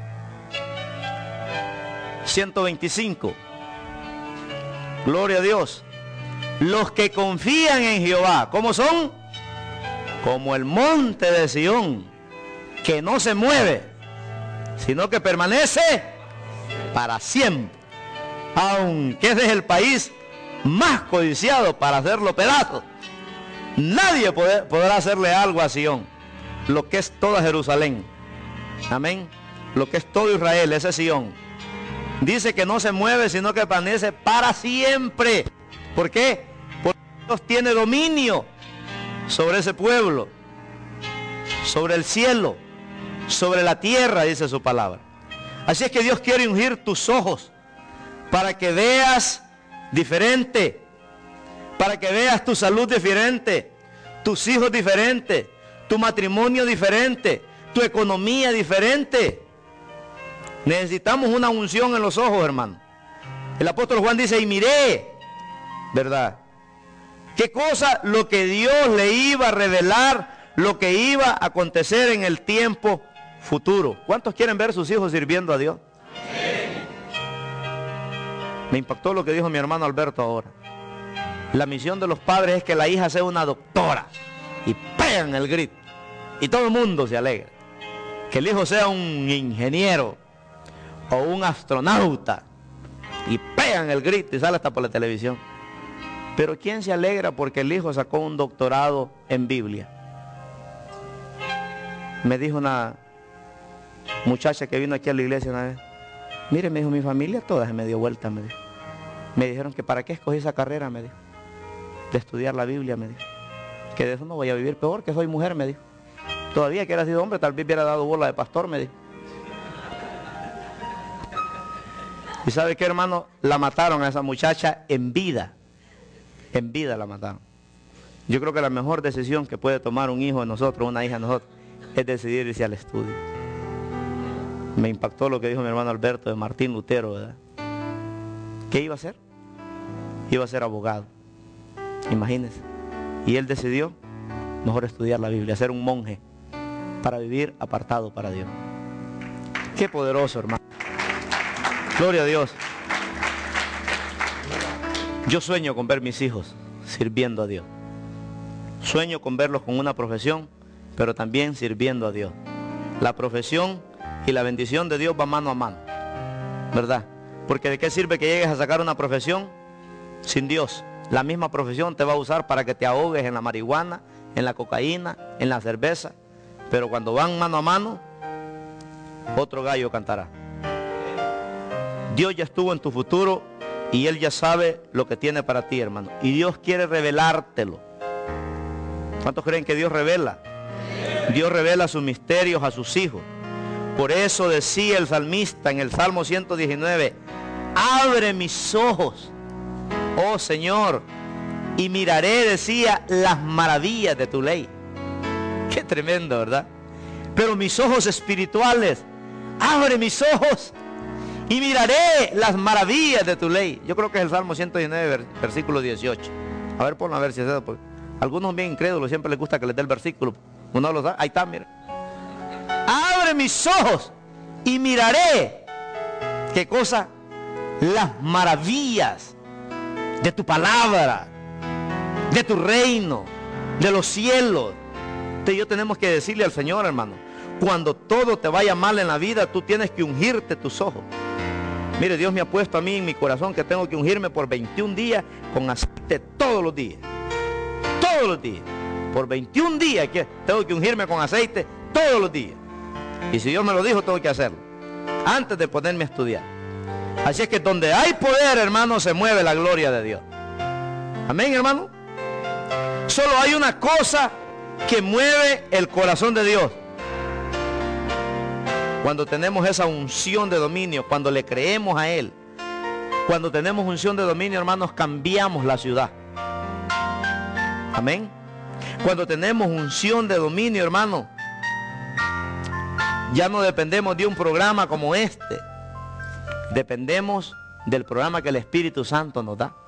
ciento veinticinco. Gloria a Dios. Los que confían en Jehová, ¿cómo son? Como el monte de Sión, que no se mueve, sino que permanece para siempre. Aunque ese es el país más codiciado para hacerlo pedazos, nadie poder, podrá hacerle algo a Sión, lo que es toda Jerusalén. Amén. Lo que es todo Israel, ese es Sión. Dice que no se mueve, sino que permanece para siempre. ¿Por qué? Porque Dios tiene dominio sobre ese pueblo, sobre el cielo, sobre la tierra, dice su palabra. Así es que Dios quiere ungir tus ojos para que veas diferente, para que veas tu salud diferente, tus hijos diferentes, tu matrimonio diferente, tu economía diferente. Necesitamos una unción en los ojos, hermano. El apóstol Juan dice, y miré, ¿verdad? ¿Qué cosa? Lo que Dios le iba a revelar, lo que iba a acontecer en el tiempo futuro. ¿Cuántos quieren ver a sus hijos sirviendo a Dios? Me impactó lo que dijo mi hermano Alberto ahora. La misión de los padres es que la hija sea una doctora. Y pegan el grito. Y todo el mundo se alegra. Que el hijo sea un ingeniero o un astronauta. Y pegan el grito y sale hasta por la televisión. Pero ¿quién se alegra porque el hijo sacó un doctorado en Biblia? Me dijo una muchacha que vino aquí a la iglesia una vez. Mire, me dijo, mi familia toda se me dio vuelta, me dijo. Me dijeron que para qué escogí esa carrera, me dijo. De estudiar la Biblia, me dijo. Que de eso no voy a vivir peor, que soy mujer, me dijo. Todavía que hubiera sido hombre, tal vez hubiera dado bola de pastor, me dijo. ¿Y sabe qué, hermano? La mataron a esa muchacha en vida. En vida la mataron. Yo creo que la mejor decisión que puede tomar un hijo de nosotros, una hija de nosotros, es decidir irse al estudio. Me impactó lo que dijo mi hermano Alberto de Martín Lutero, ¿verdad? ¿Qué iba a hacer? Iba a ser abogado. Imagínense. Y él decidió mejor estudiar la Biblia, ser un monje, para vivir apartado para Dios. Qué poderoso, hermano. Gloria a Dios. Yo sueño con ver mis hijos sirviendo a Dios. Sueño con verlos con una profesión, pero también sirviendo a Dios. La profesión y la bendición de Dios va mano a mano, ¿verdad? Porque ¿de qué sirve que llegues a sacar una profesión sin Dios? La misma profesión te va a usar para que te ahogues en la marihuana, en la cocaína, en la cerveza. Pero cuando van mano a mano, otro gallo cantará. Dios ya estuvo en tu futuro y Él ya sabe lo que tiene para ti, hermano. Y Dios quiere revelártelo. ¿Cuántos creen que Dios revela? Dios revela sus misterios a sus hijos. Por eso decía el salmista en el Salmo ciento diecinueve, abre mis ojos, oh Señor, y miraré, decía, las maravillas de tu ley. Qué tremendo, ¿verdad? Pero mis ojos espirituales, abre mis ojos y miraré las maravillas de tu ley. Yo creo que es el Salmo ciento diecinueve, versículo dieciocho. A ver, ponlo a ver si es eso. Porque algunos bien incrédulos siempre les gusta que les dé el versículo. Uno los da, ahí está, mira. Abre mis ojos y miraré, ¿qué cosa? Las maravillas de tu palabra, de tu reino, de los cielos. Usted y yo tenemos que decirle al Señor, hermano, cuando todo te vaya mal en la vida, tú tienes que ungirte tus ojos. Mire, Dios me ha puesto a mí en mi corazón que tengo que ungirme por veintiún días con aceite todos los días. Todos los días. Por veintiún días que tengo que ungirme con aceite todos los días. Y si Dios me lo dijo, tengo que hacerlo. Antes de ponerme a estudiar. Así es que donde hay poder, hermano, se mueve la gloria de Dios. Amén, hermano. Solo hay una cosa que mueve el corazón de Dios. Cuando tenemos esa unción de dominio, cuando le creemos a Él, cuando tenemos unción de dominio, hermanos, cambiamos la ciudad. Amén. Cuando tenemos unción de dominio, hermano, ya no dependemos de un programa como este. Dependemos del programa que el Espíritu Santo nos da.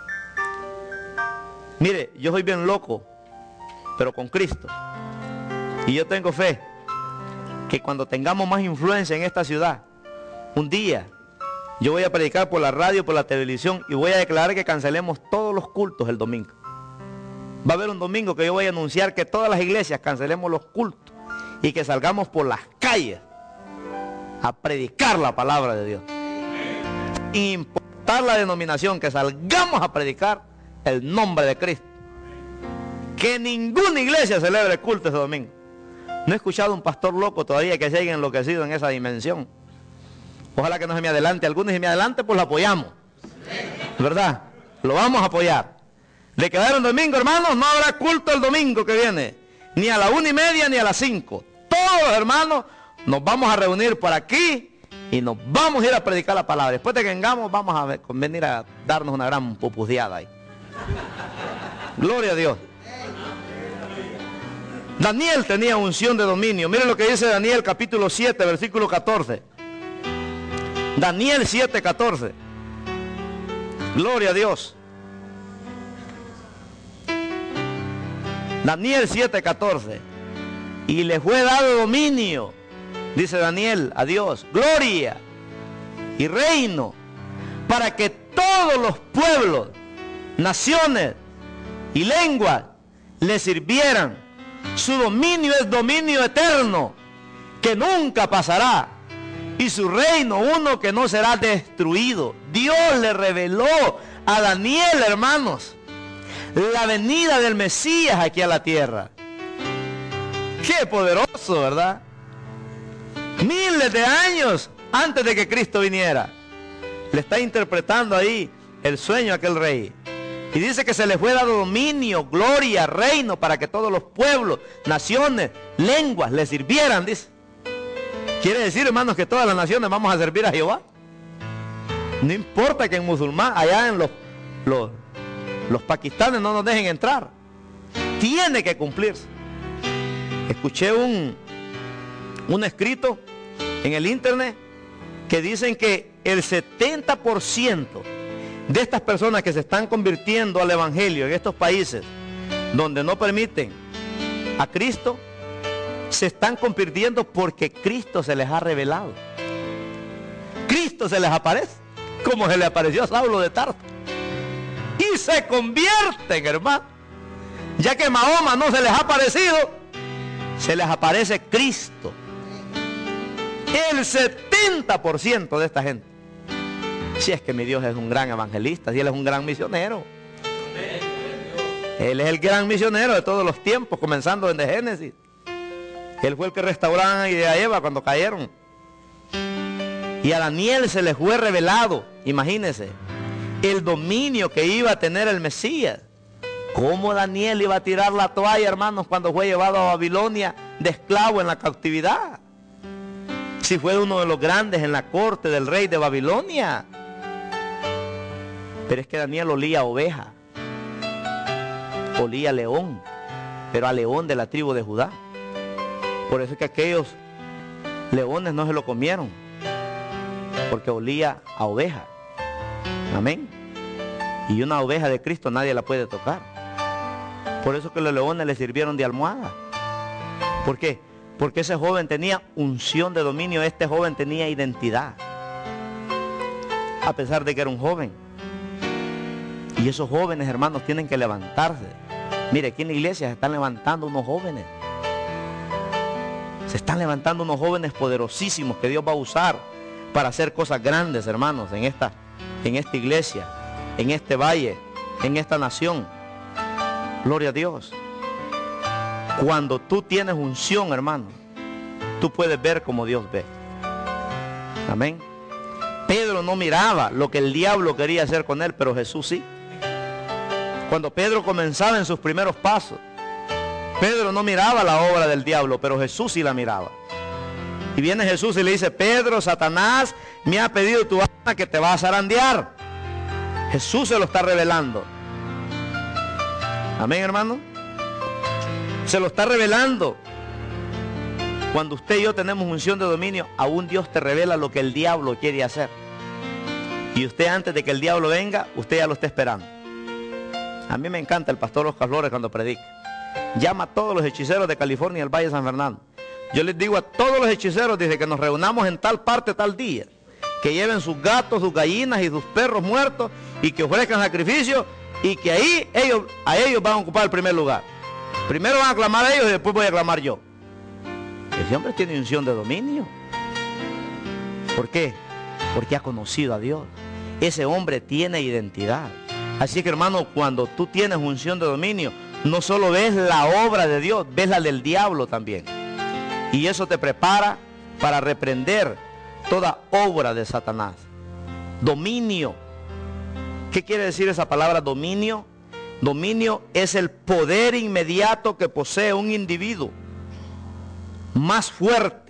Mire, yo soy bien loco, pero con Cristo. Y yo tengo fe que cuando tengamos más influencia en esta ciudad, un día yo voy a predicar por la radio, por la televisión, y voy a declarar que cancelemos todos los cultos el domingo. Va a haber un domingo que yo voy a anunciar que todas las iglesias cancelemos los cultos y que salgamos por las calles a predicar la palabra de Dios. Sin importar la denominación, que salgamos a predicar el nombre de Cristo. Que ninguna iglesia celebre el culto ese domingo. No he escuchado un pastor loco todavía que se haya enloquecido en esa dimensión. Ojalá que no se me adelante. Algunos se me adelante, pues lo apoyamos. ¿Verdad? Lo vamos a apoyar. De quedar un domingo, hermanos, no habrá culto el domingo que viene. Ni a la una y media ni a las cinco. Todos, hermanos, nos vamos a reunir por aquí y nos vamos a ir a predicar la palabra. Después de que vengamos, vamos a ver, venir a darnos una gran pupuseada ahí. Gloria a Dios. Daniel tenía unción de dominio. Miren lo que dice Daniel capítulo siete, versículo catorce. Daniel siete, catorce. Gloria a Dios. Daniel siete, catorce. Y le fue dado dominio, dice Daniel, a Dios, gloria y reino, para que todos los pueblos, naciones y lenguas le sirvieran. Su dominio es dominio eterno, que nunca pasará, y su reino uno que no será destruido. Dios le reveló a Daniel, hermanos, la venida del Mesías aquí a la tierra. Qué poderoso, ¿verdad? Miles de años antes de que Cristo viniera, le está interpretando ahí el sueño a aquel rey. Y dice que se le fue dado dominio, gloria, reino, para que todos los pueblos, naciones, lenguas le sirvieran, dice. Quiere decir, hermanos, que todas las naciones vamos a servir a Jehová. No importa que en musulmán, allá en los, los, los pakistanes no nos dejen entrar. Tiene que cumplirse. Escuché un, un escrito en el internet que dicen que el setenta por ciento de estas personas que se están convirtiendo al evangelio en estos países donde no permiten a Cristo, se están convirtiendo porque Cristo se les ha revelado. Cristo se les aparece, como se le apareció a Saulo de Tarso, y se convierten, hermano. Ya que Mahoma no se les ha aparecido, se les aparece Cristo. El setenta por ciento de esta gente. Si es que mi Dios es un gran evangelista, si Él es un gran misionero. Él es el gran misionero de todos los tiempos, comenzando desde Génesis. Él fue el que restauró a Adán y a Eva cuando cayeron. Y a Daniel se le fue revelado, imagínense, el dominio que iba a tener el Mesías. ¿Cómo Daniel iba a tirar la toalla, hermanos, cuando fue llevado a Babilonia de esclavo en la cautividad? Si fue uno de los grandes en la corte del rey de Babilonia. Pero es que Daniel olía a oveja, olía a león, pero a león de la tribu de Judá. Por eso es que aquellos leones no se lo comieron, porque olía a oveja. Amén. Y una oveja de Cristo nadie la puede tocar. Por eso que los leones le sirvieron de almohada. ¿Por qué? Porque ese joven tenía unción de dominio, este joven tenía identidad. A pesar de que era un joven. Y esos jóvenes, hermanos, tienen que levantarse. Mire, aquí en la iglesia se están levantando unos jóvenes. Se están levantando unos jóvenes poderosísimos que Dios va a usar para hacer cosas grandes, hermanos, en esta, en esta iglesia, en este valle, en esta nación. Gloria a Dios. Cuando tú tienes unción, hermano, tú puedes ver como Dios ve. Amén. Pedro no miraba lo que el diablo quería hacer con él, pero Jesús sí. Cuando Pedro comenzaba en sus primeros pasos, Pedro no miraba la obra del diablo, pero Jesús sí la miraba. Y viene Jesús y le dice: Pedro, Satanás me ha pedido tu alma que te va a zarandear. Jesús se lo está revelando. Amén, hermano. Se lo está revelando. Cuando usted y yo tenemos unción de dominio, aún Dios te revela lo que el diablo quiere hacer. Y usted, antes de que el diablo venga, usted ya lo está esperando. A mí me encanta el pastor Oscar Flores cuando predica. Llama a todos los hechiceros de California y el Valle de San Fernando. Yo les digo a todos los hechiceros, dice que nos reunamos en tal parte, tal día, que lleven sus gatos, sus gallinas y sus perros muertos y que ofrezcan sacrificio, y que ahí ellos, a ellos van a ocupar el primer lugar. Primero van a clamar a ellos y después voy a clamar yo. Ese hombre tiene unción de dominio. ¿Por qué? Porque ha conocido a Dios. Ese hombre tiene identidad. Así que, hermano, cuando tú tienes unción de dominio, no solo ves la obra de Dios, ves la del diablo también. Y eso te prepara para reprender toda obra de Satanás. Dominio. ¿Qué quiere decir esa palabra dominio? Dominio es el poder inmediato que posee un individuo, más fuerte,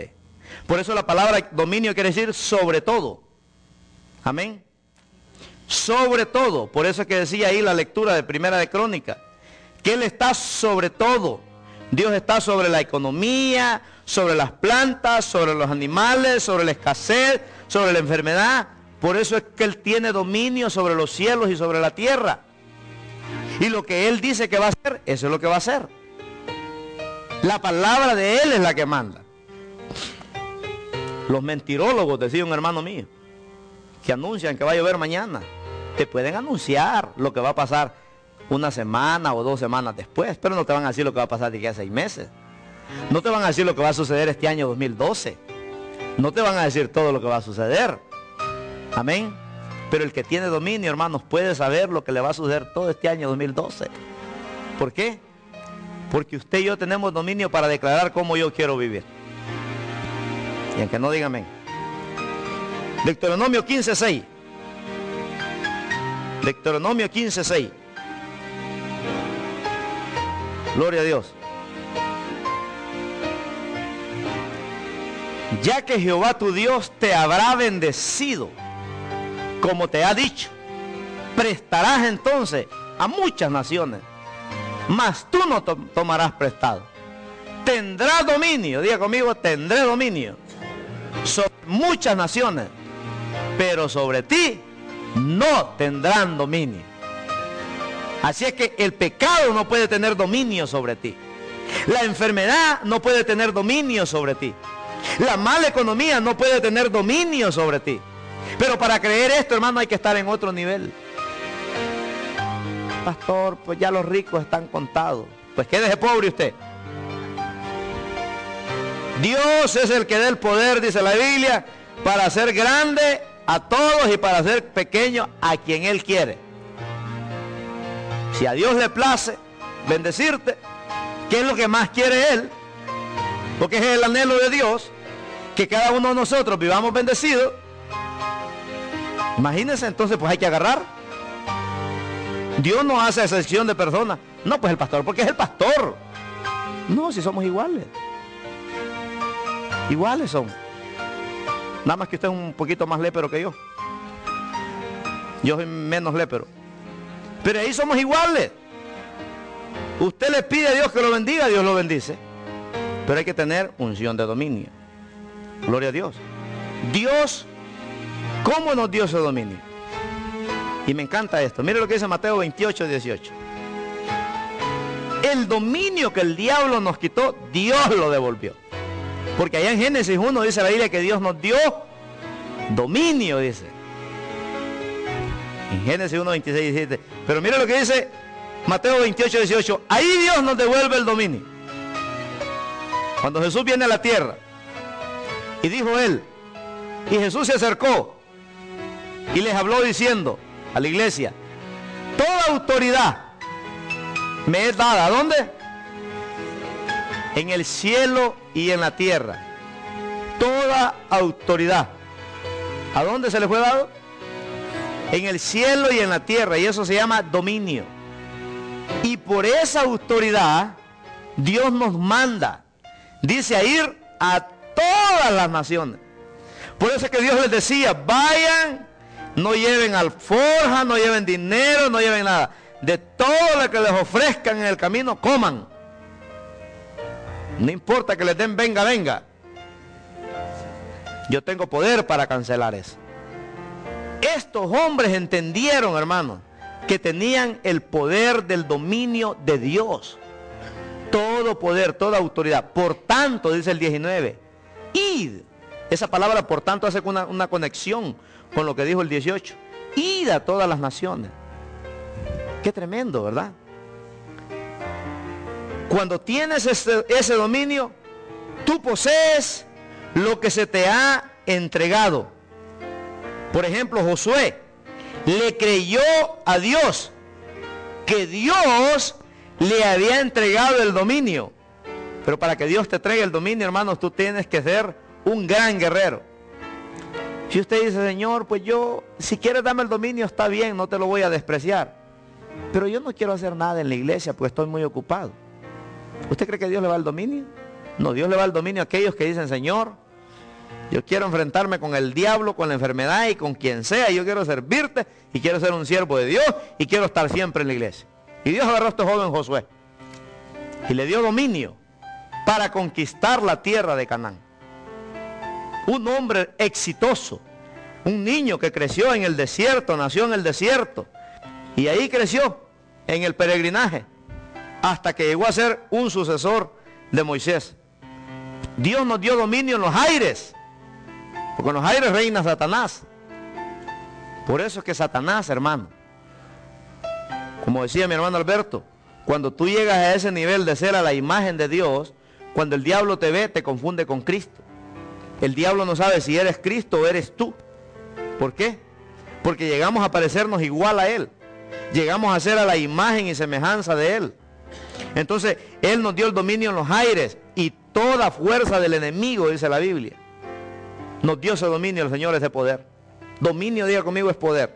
Por eso la palabra dominio quiere decir sobre todo. Amén. Sobre todo. Por eso es que decía ahí la lectura de Primera de Crónica, que Él está sobre todo. Dios está sobre la economía, sobre las plantas, sobre los animales, sobre la escasez, sobre la enfermedad. Por eso es que Él tiene dominio sobre los cielos y sobre la tierra. Y lo que Él dice que va a hacer, eso es lo que va a hacer. La palabra de Él es la que manda. Los mentirólogos, decía un hermano mío, que anuncian que va a llover mañana, te pueden anunciar lo que va a pasar una semana o dos semanas después, pero no te van a decir lo que va a pasar de aquí a seis meses. No te van a decir lo que va a suceder este año dos mil doce. No te van a decir todo lo que va a suceder. Amén. Pero el que tiene dominio, hermanos, puede saber lo que le va a suceder todo este año dos mil doce. ¿Por qué? Porque usted y yo tenemos dominio para declarar cómo yo quiero vivir. Y aunque no diga amén. Deuteronomio quince seis. Deuteronomio quince seis. Gloria a Dios. Ya que Jehová tu Dios te habrá bendecido, como te ha dicho, prestarás entonces a muchas naciones, mas tú no to tomarás prestado. Tendrás dominio, diga conmigo, tendré dominio sobre muchas naciones, pero sobre ti no tendrán dominio. Así es que el pecado no puede tener dominio sobre ti. La enfermedad no puede tener dominio sobre ti. La mala economía no puede tener dominio sobre ti. Pero para creer esto, hermano, hay que estar en otro nivel. Pastor, pues ya los ricos están contados. Pues quédese pobre usted. Dios es el que da el poder, dice la Biblia, para hacer grande a todos y para hacer pequeño a quien Él quiere. Si a Dios le place bendecirte, ¿qué es lo que más quiere Él? Porque es el anhelo de Dios, que cada uno de nosotros vivamos bendecidos. Imagínense, entonces pues hay que agarrar. Dios no hace excepción de personas. No, pues el pastor, porque es el pastor. No, si somos iguales. Iguales son. Nada más que usted es un poquito más lépero que yo. Yo soy menos lépero. Pero ahí somos iguales. Usted le pide a Dios que lo bendiga, Dios lo bendice. Pero hay que tener unción de dominio. Gloria a Dios. Dios, ¿cómo nos dio ese dominio? Y me encanta esto. Mire lo que dice Mateo veintiocho, dieciocho. El dominio que el diablo nos quitó, Dios lo devolvió. Porque allá en Génesis uno dice la Biblia que Dios nos dio dominio, dice. En Génesis uno, veintiséis y diecisiete. Pero mire lo que dice Mateo veintiocho, dieciocho. Ahí Dios nos devuelve el dominio. Cuando Jesús viene a la tierra y dijo Él, y Jesús se acercó y les habló diciendo a la iglesia: toda autoridad me es dada. ¿A dónde? En el cielo y en la tierra. Toda autoridad. ¿A dónde se le fue dado? En el cielo y en la tierra. Y eso se llama dominio. Y por esa autoridad Dios nos manda, dice, a ir a todas las naciones. Por eso es que Dios les decía: vayan, no lleven alforja, no lleven dinero, no lleven nada. De todo lo que les ofrezcan en el camino, coman. No importa que les den venga, venga. Yo tengo poder para cancelar eso. Estos hombres entendieron, hermanos, que tenían el poder del dominio de Dios. Todo poder, toda autoridad. Por tanto, dice el diecinueve, id. Esa palabra por tanto hace una, una conexión con lo que dijo el dieciocho. Id a todas las naciones. Qué tremendo, ¿verdad? Cuando tienes ese, ese dominio, tú posees lo que se te ha entregado. Por ejemplo, Josué le creyó a Dios que Dios le había entregado el dominio. Pero para que Dios te entregue el dominio, hermanos, tú tienes que ser un gran guerrero. Si usted dice: Señor, pues yo, si quieres darme el dominio, está bien, no te lo voy a despreciar, pero yo no quiero hacer nada en la iglesia porque estoy muy ocupado. ¿Usted cree que Dios le va el dominio? No, Dios le va el dominio a aquellos que dicen: Señor, Yo quiero enfrentarme con el diablo, con la enfermedad y con quien sea. Yo quiero servirte y quiero ser un siervo de Dios y quiero estar siempre en la iglesia. Y Dios agarró a este joven Josué y le dio dominio para conquistar la tierra de Canaán. Un hombre exitoso, un niño que creció en el desierto, nació en el desierto y ahí creció en el peregrinaje hasta que llegó a ser un sucesor de Moisés. Dios nos dio dominio en los aires, porque en los aires reina Satanás. Por eso es que Satanás, hermano, como decía mi hermano Alberto, cuando tú llegas a ese nivel de ser a la imagen de Dios, cuando el diablo te ve, te confunde con Cristo. El diablo no sabe si eres Cristo o eres tú. ¿Por qué? Porque llegamos a parecernos igual a Él. Llegamos a ser a la imagen y semejanza de Él. Entonces, Él nos dio el dominio en los aires y toda fuerza del enemigo, dice la Biblia. Nos dio ese dominio, el Señor, ese poder. Dominio, diga conmigo, es poder.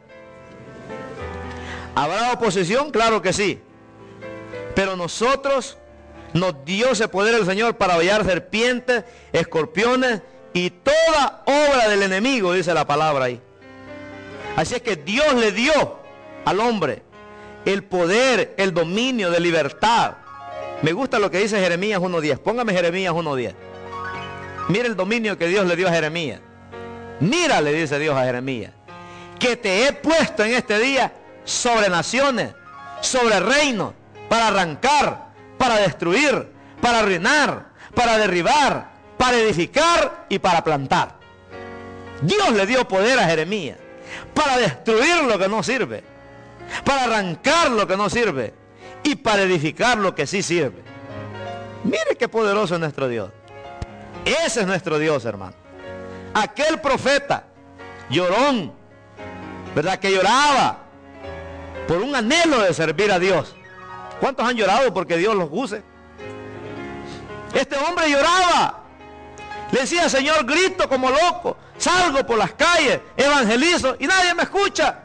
¿Habrá oposición? Claro que sí. Pero nosotros nos dio ese poder el Señor para hollar serpientes, escorpiones y toda obra del enemigo, dice la palabra ahí. Así es que Dios le dio al hombre el poder, el dominio de libertad. Me gusta lo que dice Jeremías uno diez. Póngame Jeremías uno diez. Mira el dominio que Dios le dio a Jeremías. Mira, le dice Dios a Jeremías, que te he puesto en este día sobre naciones, sobre reinos, para arrancar, para destruir, para arruinar, para derribar, para edificar y para plantar. Dios le dio poder a Jeremías para destruir lo que no sirve, para arrancar lo que no sirve y para edificar lo que sí sirve. Mire qué poderoso es nuestro Dios. Ese es nuestro Dios, hermano. Aquel profeta llorón, ¿verdad? Que lloraba por un anhelo de servir a Dios. ¿Cuántos han llorado porque Dios los use? Este hombre lloraba. Le decía, Señor, grito como loco, salgo por las calles, evangelizo y nadie me escucha.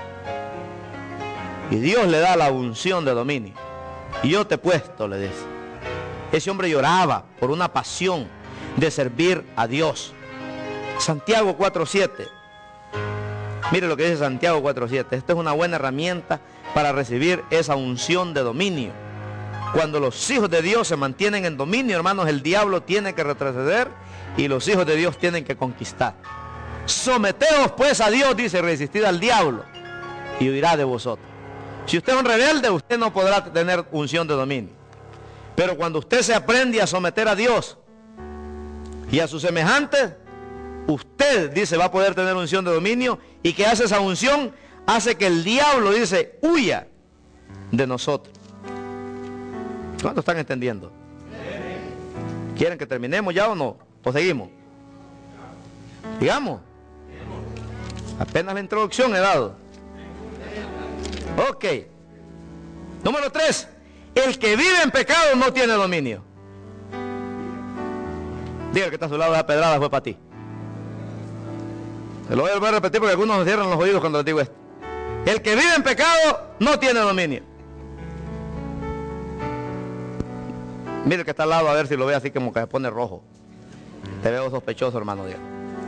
Y Dios le da la unción de dominio. Y yo te he puesto, le dice. Ese hombre lloraba por una pasión de servir a Dios. Santiago cuatro siete. Mire lo que dice Santiago cuatro siete. Esta es una buena herramienta para recibir esa unción de dominio. Cuando los hijos de Dios se mantienen en dominio, hermanos, el diablo tiene que retroceder y los hijos de Dios tienen que conquistar. Someteos pues a Dios, dice, resistid al diablo y huirá de vosotros. Si usted es un rebelde, usted no podrá tener unción de dominio. Pero cuando usted se aprende a someter a Dios y a sus semejantes, usted, dice, va a poder tener unción de dominio. ¿Y qué hace esa unción? Hace que el diablo, dice, huya de nosotros. ¿Cuántos están entendiendo? ¿Quieren que terminemos ya o no? ¿O seguimos? Digamos. Apenas la introducción he dado. Ok. Número tres. El que vive en pecado no tiene dominio. Diga que está a su lado, la pedrada fue para ti. Se lo voy a volver a repetir porque algunos nos cierran los oídos cuando les digo esto. El que vive en pecado no tiene dominio. Mire el que está al lado a ver si lo ve así como que se pone rojo. Te veo sospechoso, hermano Dios.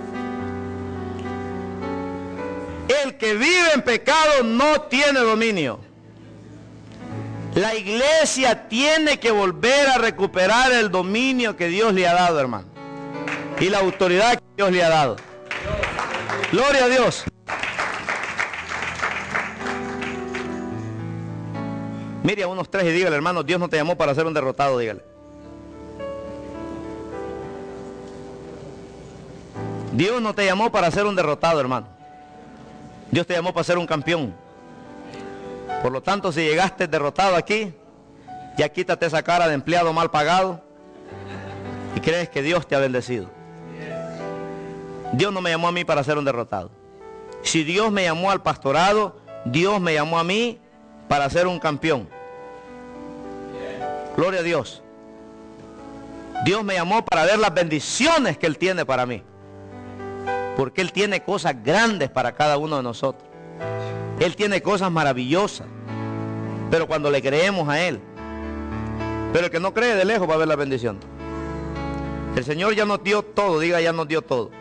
El que vive en pecado no tiene dominio. La iglesia tiene que volver a recuperar el dominio que Dios le ha dado, hermano. Y la autoridad que Dios le ha dado. Gloria a Dios. Mire a unos tres y dígale, hermano, Dios no te llamó para ser un derrotado, dígale. Dios no te llamó para ser un derrotado, hermano. Dios te llamó para ser un campeón. Por lo tanto, si llegaste derrotado aquí, ya quítate esa cara de empleado mal pagado y crees que Dios te ha bendecido. Dios no me llamó a mí para ser un derrotado. Si Dios me llamó al pastorado, Dios me llamó a mí para ser un campeón. Gloria a Dios. Dios me llamó para ver las bendiciones que Él tiene para mí. Porque Él tiene cosas grandes para cada uno de nosotros. Él tiene cosas maravillosas. Pero cuando le creemos a Él. Pero el que no cree de lejos va a ver la bendición. El Señor ya nos dio todo, diga, ya nos dio todo.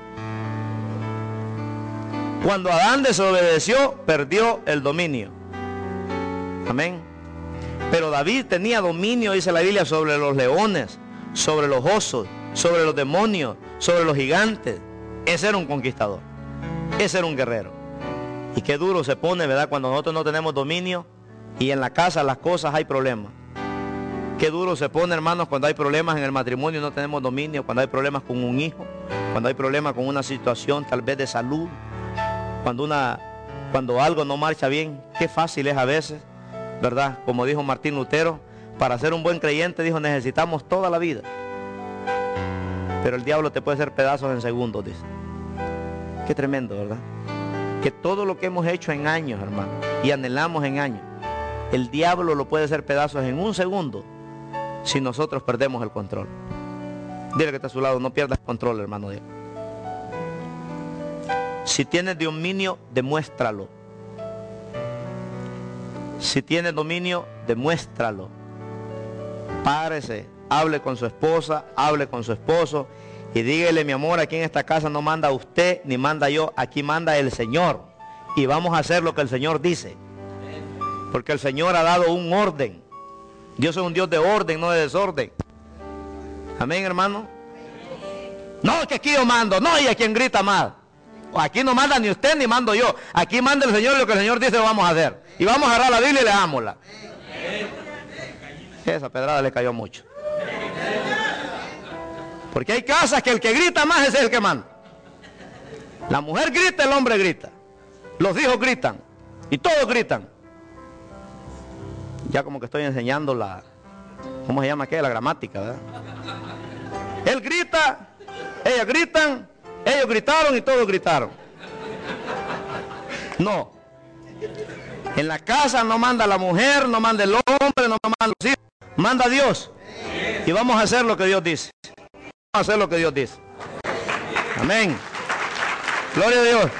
Cuando Adán desobedeció, perdió el dominio. Amén. Pero David tenía dominio, dice la Biblia, sobre los leones, sobre los osos, sobre los demonios, sobre los gigantes. Ese era un conquistador. Ese era un guerrero. Y qué duro se pone, ¿verdad? Cuando nosotros no tenemos dominio y en la casa las cosas hay problemas. Qué duro se pone, hermanos, cuando hay problemas en el matrimonio y no tenemos dominio, cuando hay problemas con un hijo, cuando hay problemas con una situación tal vez de salud, cuando, una, cuando algo no marcha bien. Qué fácil es a veces, ¿verdad? Como dijo Martín Lutero, para ser un buen creyente, dijo, necesitamos toda la vida. Pero el diablo te puede hacer pedazos en segundos, dice. Qué tremendo, ¿verdad? Que todo lo que hemos hecho en años, hermano, y anhelamos en años, el diablo lo puede hacer pedazos en un segundo si nosotros perdemos el control. Dile que está a su lado, no pierdas el control, hermano Dios. Si tienes dominio, demuéstralo. Si tienes dominio, demuéstralo. Párese, hable con su esposa, hable con su esposo y dígale, mi amor, aquí en esta casa no manda usted ni manda yo, aquí manda el Señor. Y vamos a hacer lo que el Señor dice. Porque el Señor ha dado un orden. Dios es un Dios de orden, no de desorden. Amén, hermano. No, que aquí yo mando. No, y a quien grita más. Aquí no manda ni usted ni mando yo. Aquí manda el Señor y lo que el Señor dice lo vamos a hacer. Y vamos a agarrar la Biblia y leámosla. Esa pedrada le cayó mucho. Porque hay casas que el que grita más es el que manda. La mujer grita, el hombre grita. Los hijos gritan. Y todos gritan. Ya como que estoy enseñando la, ¿cómo se llama qué? La gramática, ¿verdad? Él grita, ellas gritan, ellos gritaron y todos gritaron. No. En la casa no manda la mujer, no manda el hombre, no manda los hijos, manda Dios. Y vamos a hacer lo que Dios dice. Vamos a hacer lo que Dios dice. Amén. Gloria a Dios.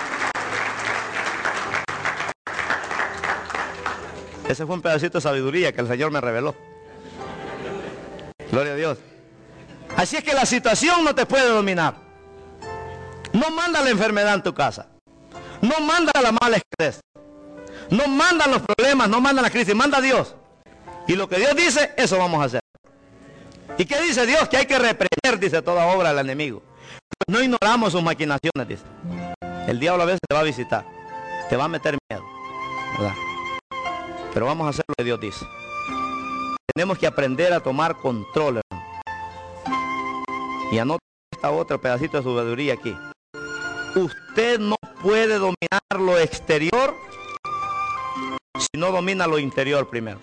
Ese fue un pedacito de sabiduría que el Señor me reveló. Gloria a Dios. Así es que la situación no te puede dominar. No manda la enfermedad en tu casa. No manda la mala estés. No mandan los problemas, no mandan la crisis, manda Dios. Y lo que Dios dice, eso vamos a hacer. ¿Y qué dice Dios? Que hay que reprender, dice, toda obra del enemigo. Pues no ignoramos sus maquinaciones, dice. El diablo a veces te va a visitar, te va a meter miedo, ¿verdad? Pero vamos a hacer lo que Dios dice. Tenemos que aprender a tomar control, hermano. Y anota esta otra pedacito de sabiduría aquí. Usted no puede dominar lo exterior si no domina lo interior primero.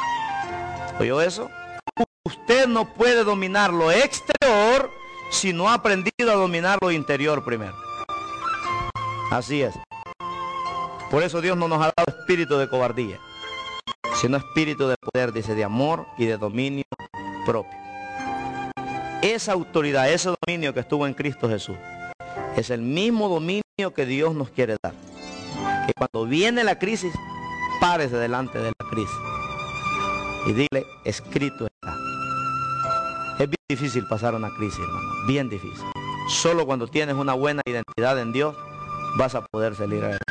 ¿Oyó eso? Usted no puede dominar lo exterior si no ha aprendido a dominar lo interior primero. Así es. Por eso Dios no nos ha dado espíritu de cobardía, sino espíritu de poder, dice, de amor y de dominio propio. Esa autoridad, ese dominio que estuvo en Cristo Jesús, es el mismo dominio que Dios nos quiere dar. Que cuando viene la crisis, párese delante de la crisis y dile, escrito está. Es bien difícil pasar una crisis, hermano, bien difícil. Solo cuando tienes una buena identidad en Dios, vas a poder salir a él.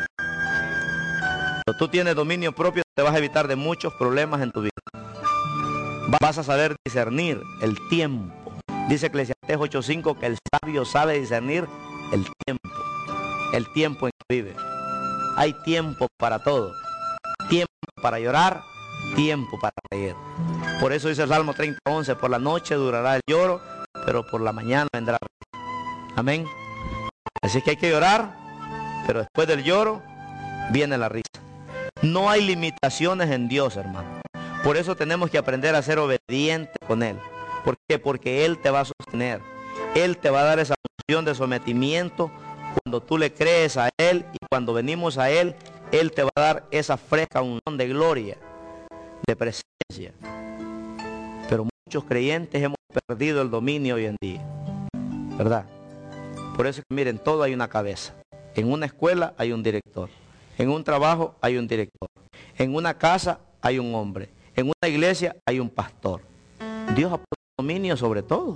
Cuando tú tienes dominio propio, te vas a evitar de muchos problemas en tu vida. Vas a saber discernir el tiempo. Dice Eclesiastés ocho cinco que el sabio sabe discernir el tiempo. El tiempo en que vive. Hay tiempo para todo. Tiempo para llorar, tiempo para reír. Por eso dice el Salmo treinta once, por la noche durará el lloro, pero por la mañana vendrá. Amén. Así que hay que llorar, pero después del lloro viene la risa. No hay limitaciones en Dios, hermano. Por eso tenemos que aprender a ser obedientes con Él. ¿Por qué? Porque Él te va a sostener. Él te va a dar esa función de sometimiento cuando tú le crees a Él, y cuando venimos a Él, Él te va a dar esa fresca unción de gloria, de presencia. Pero muchos creyentes hemos perdido el dominio hoy en día, ¿verdad? Por eso, miren, todo hay una cabeza. En una escuela hay un director. En un trabajo hay un director. En una casa hay un hombre. En una iglesia hay un pastor. Dios ha puesto dominio sobre todo.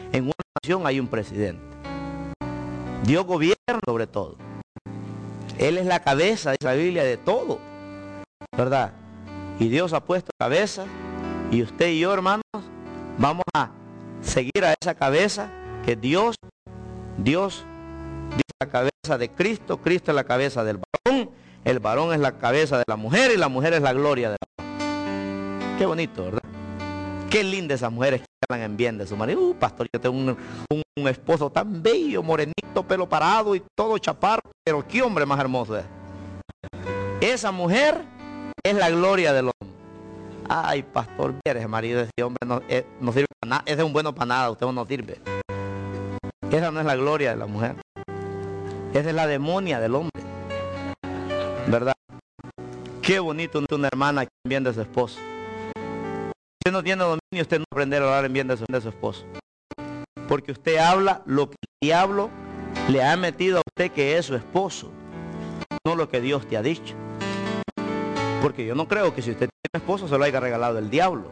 En una nación hay un presidente. Dios gobierna sobre todo. Él es la cabeza, dice la Biblia, de todo, ¿verdad? Y Dios ha puesto cabeza, y usted y yo, hermanos, vamos a seguir a esa cabeza que Dios, Dios dice la cabeza de Cristo, Cristo es la cabeza del varón, el varón es la cabeza de la mujer y la mujer es la gloria de la mujer. Qué bonito, ¿verdad? Qué linda esas mujeres que hablan en bien de su marido. Uh, pastor, yo tengo un, un, un esposo tan bello, morenito, pelo parado y todo chaparro, pero qué hombre más hermoso es. Esa mujer es la gloria del hombre. Ay, pastor, ese marido de ese hombre no, eh, no sirve para nada, ese es un bueno para nada, usted no sirve. Esa no es la gloria de la mujer. Esa es la demonia del hombre, ¿verdad? Qué bonito una hermana que bien de su esposo. Usted no tiene dominio, usted no aprender a hablar en bien de su, de su esposo. Porque usted habla lo que el diablo le ha metido a usted que es su esposo, no lo que Dios te ha dicho. Porque yo no creo que si usted tiene esposo se lo haya regalado el diablo.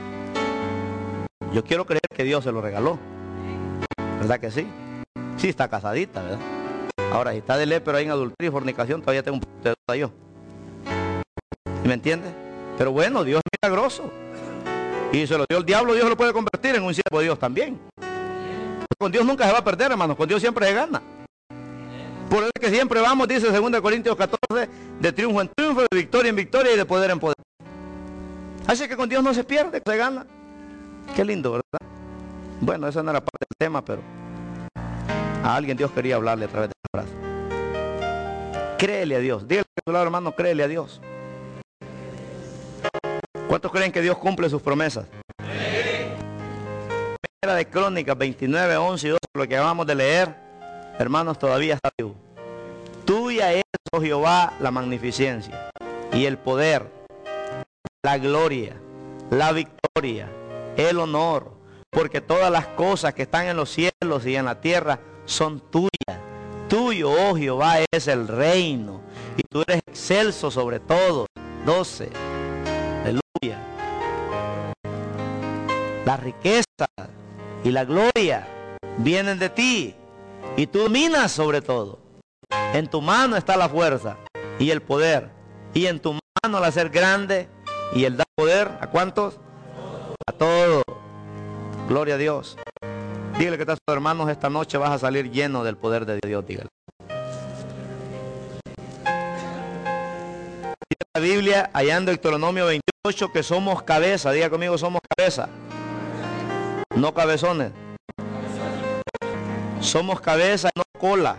Yo quiero creer que Dios se lo regaló. ¿Verdad que sí? Sí, está casadita, ¿verdad? Ahora, si está de ley, pero hay en adulterio y fornicación, todavía tengo un poquito de duda yo. ¿Me entiende? Pero bueno, Dios es milagroso. Y se lo dio el diablo, Dios lo puede convertir en un siervo de Dios también. Con Dios nunca se va a perder, hermanos. Con Dios siempre se gana. Por eso es que siempre vamos, dice segunda Corintios catorce, de triunfo en triunfo, de victoria en victoria y de poder en poder. Así que con Dios no se pierde, se gana. Qué lindo, ¿verdad? Bueno, esa no era parte del tema, pero a alguien Dios quería hablarle a través de la frase. Créele a Dios. Dígale a tu lado, hermano, créele a Dios. ¿Cuántos creen que Dios cumple sus promesas? Primera de Crónicas veintinueve, once y doce, lo que acabamos de leer, hermanos, todavía está vivo. Tuya es, oh Jehová, la magnificencia y el poder, la gloria, la victoria, el honor, porque todas las cosas que están en los cielos y en la tierra son tuyas. Tuyo, oh Jehová, es el reino y tú eres excelso sobre todo. doce. Aleluya. La riqueza y la gloria vienen de ti y tú dominas sobre todo. En tu mano está la fuerza y el poder, y en tu mano el hacer grande y el dar poder. ¿A cuántos? A todos. Gloria a Dios. Dígale que estás, hermanos, esta noche vas a salir lleno del poder de Dios. Dígale. Dice la Biblia, allá en Deuteronomio veintiocho, que somos cabeza. Diga conmigo, somos cabeza. No cabezones. Somos cabeza, no cola.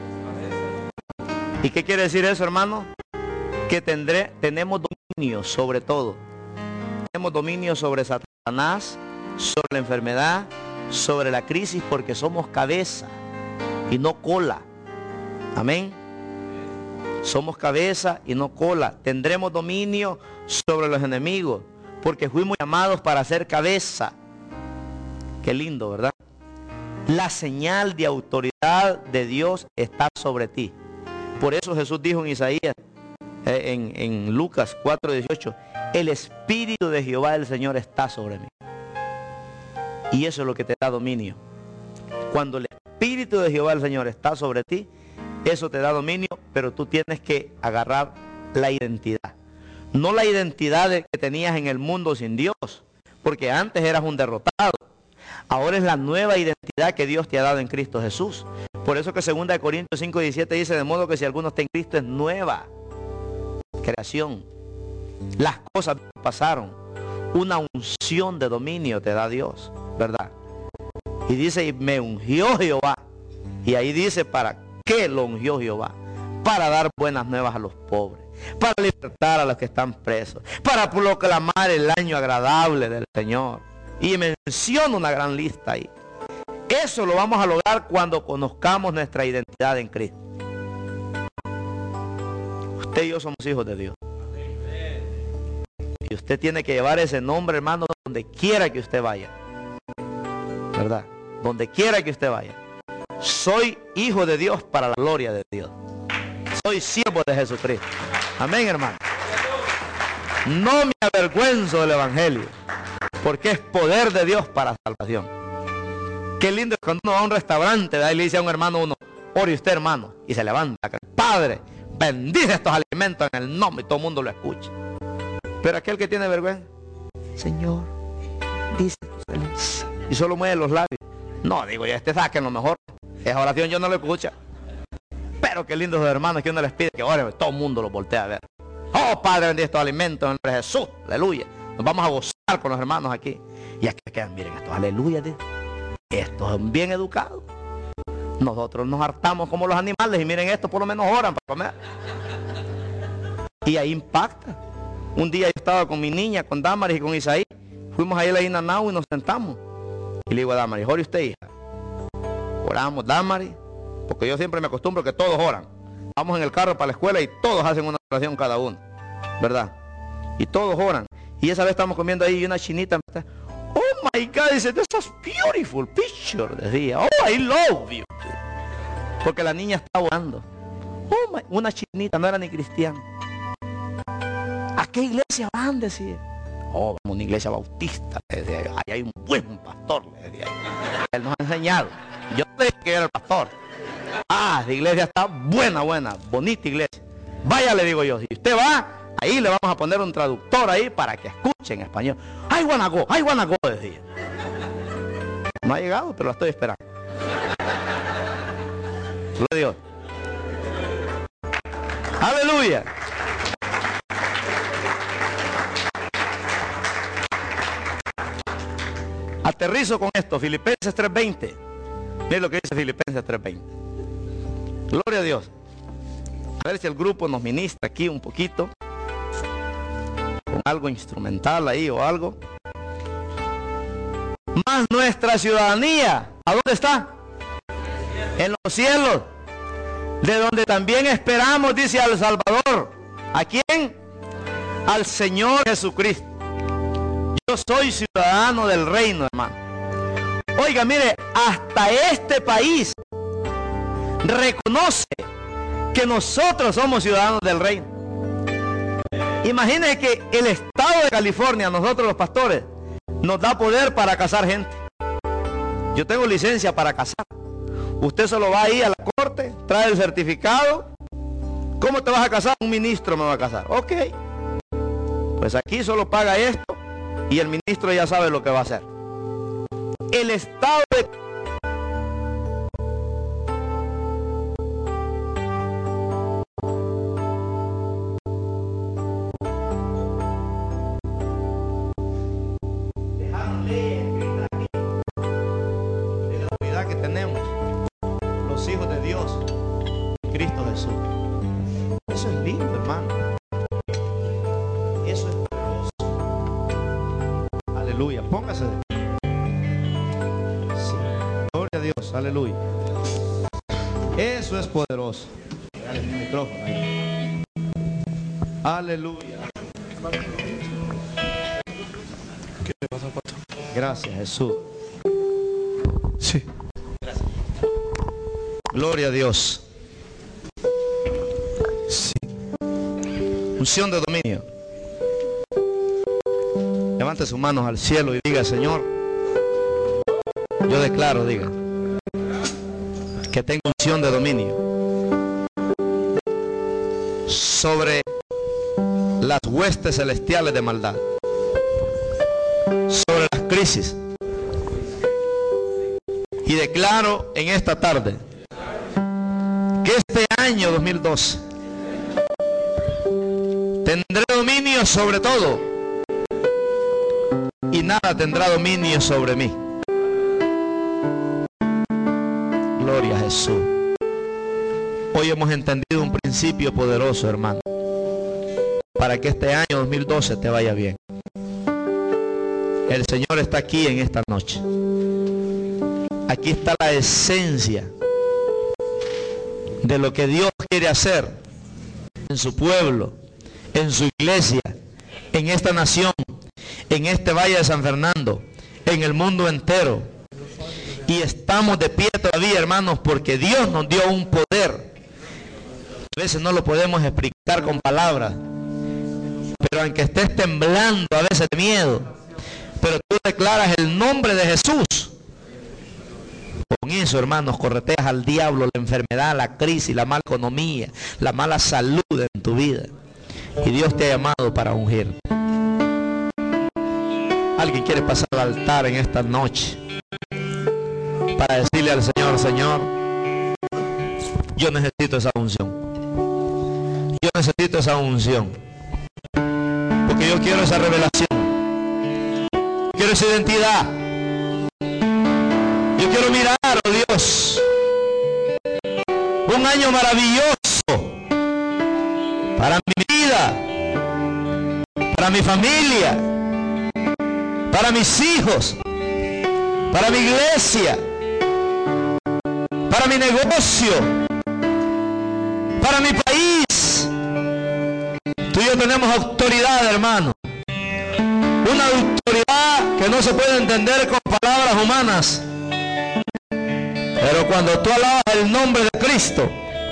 ¿Y qué quiere decir eso, hermano? Que tendré, tenemos dominio sobre todo. Tenemos dominio sobre Satanás, sobre la enfermedad, sobre la crisis, porque somos cabeza y no cola. Amén. Somos cabeza y no cola. Tendremos dominio sobre los enemigos, porque fuimos llamados para ser cabeza. Qué lindo, ¿verdad? La señal de autoridad de Dios está sobre ti. Por eso Jesús dijo en Isaías, eh, en, en Lucas cuatro dieciocho, el Espíritu de Jehová el Señor está sobre mí. Y eso es lo que te da dominio. Cuando el Espíritu de Jehová el Señor está sobre ti, eso te da dominio, pero tú tienes que agarrar la identidad. No la identidad que tenías en el mundo sin Dios, porque antes eras un derrotado. Ahora es la nueva identidad que Dios te ha dado en Cristo Jesús. Por eso que segunda Corintios cinco diecisiete dice, de modo que si alguno está en Cristo es nueva creación. Las cosas pasaron. Una unción de dominio te da Dios, ¿verdad? Y dice, y me ungió Jehová. Y ahí dice, ¿para qué lo ungió Jehová? Para dar buenas nuevas a los pobres, para libertar a los que están presos, para proclamar el año agradable del Señor. Y menciona una gran lista ahí. Eso lo vamos a lograr cuando conozcamos nuestra identidad en Cristo. Usted y yo somos hijos de Dios. Y usted tiene que llevar ese nombre, hermano, donde quiera que usted vaya. ¿Verdad? Donde quiera que usted vaya. Soy hijo de Dios para la gloria de Dios. Soy siervo de Jesucristo. Amén, hermano. No me avergüenzo del Evangelio, porque es poder de Dios para salvación. Qué lindo es cuando uno va a un restaurante, ¿verdad? Y le dice a un hermano uno, ore usted, hermano, y se levanta, Padre, bendice estos alimentos en el nombre, y todo el mundo lo escucha. Pero aquel que tiene vergüenza, Señor, dice y solo mueve los labios. No, digo, ya este saquen lo mejor. Esa oración yo no lo escucho. Pero qué lindos los hermanos que uno les pide que oren, todo el mundo los voltea a ver. Oh, Padre, bendice estos alimentos en el nombre de Jesús, aleluya. Nos vamos a gozar con los hermanos aquí. Y aquí quedan, miren estos, aleluya. Estos son bien educados. Nosotros nos hartamos como los animales y miren esto, por lo menos oran para comer. Y ahí impacta. Un día yo estaba con mi niña, con Damaris y con Isaí. Fuimos a ir a Inanao y nos sentamos. Y le digo a Damaris, ore usted, hija. Oramos, Damaris, porque yo siempre me acostumbro que todos oran. Vamos en el carro para la escuela y todos hacen una oración cada uno, ¿verdad? Y todos oran. Y esa vez estamos comiendo ahí y una chinita, oh my God, dice, this is beautiful picture, decía, oh, I love you. Porque la niña está orando. Oh my, una chinita, no era ni cristiana. ¿A qué iglesia van? Decía. Oh, vamos a una iglesia bautista. Decía, ahí hay un buen pastor, decía. Él nos ha enseñado. Yo sé que era el pastor. Ah, la iglesia está buena, buena, bonita iglesia. Vaya, le digo yo, si usted va, ahí le vamos a poner un traductor ahí para que escuche en español. Ay, wanna go, ay, wanna go, decía. No ha llegado, pero la estoy esperando. Gloria a Dios. Aleluya. Aterrizo con esto, Filipenses tres veinte. Miren lo que dice Filipenses tres veinte. Gloria a Dios. A ver si el grupo nos ministra aquí un poquito con algo instrumental ahí o algo. Más nuestra ciudadanía, ¿a dónde está? En los cielos, de donde también esperamos, dice, al Salvador. ¿A quién? Al Señor Jesucristo. Yo soy ciudadano del reino, hermano. Oiga, mire, hasta este país reconoce que nosotros somos ciudadanos del reino. Imagínense que el estado de California, nosotros los pastores, nos da poder para casar gente. Yo tengo licencia para casar. Usted solo va ahí a la corte, trae el certificado. ¿Cómo te vas a casar? Un ministro me va a casar. Ok. Pues aquí solo paga esto y el ministro ya sabe lo que va a hacer. El estado de... Dejaron leyes escritas aquí de la unidad que tenemos los hijos de Dios, Cristo Jesús. Eso es lindo, hermano. Eso es poderoso. Aleluya. Póngase de... Gloria a Dios, aleluya. Eso es poderoso. Dale el micrófono ahí. Aleluya. ¿Qué le pasa, Pato? Gracias, Jesús. Sí. Gracias. Gloria a Dios. Sí. Unción de dominio. Levante sus manos al cielo y diga, Señor, yo declaro, diga, que tengo unción de dominio sobre las huestes celestiales de maldad, sobre las crisis. Y declaro en esta tarde que este año dos mil doce tendré dominio sobre todo y nada tendrá dominio sobre mí. Gloria a Jesús. Hoy hemos entendido un principio poderoso, hermano, para que este año dos mil doce te vaya bien. El Señor está aquí en esta noche. Aquí está la esencia de lo que Dios quiere hacer en su pueblo, en su iglesia, en esta nación, en este Valle de San Fernando, en el mundo entero. Y estamos de pie todavía, hermanos, porque Dios nos dio un poder. A veces no lo podemos explicar con palabras, pero aunque estés temblando a veces de miedo, pero tú declaras el nombre de Jesús eso, hermanos, correteas al diablo, la enfermedad, la crisis, la mala economía, la mala salud en tu vida. Y Dios te ha llamado para ungir. Alguien quiere pasar al altar en esta noche para decirle al Señor: Señor, yo necesito esa unción. Yo necesito esa unción. Porque yo quiero esa revelación. Quiero esa identidad. Yo quiero mirar, oh Dios, un año maravilloso para mi vida, para mi familia, para mis hijos, para mi iglesia, para mi negocio, para mi país. Tú y yo tenemos autoridad, hermano. Una autoridad que no se puede entender con palabras humanas. Pero cuando tú alabas el nombre de Cristo,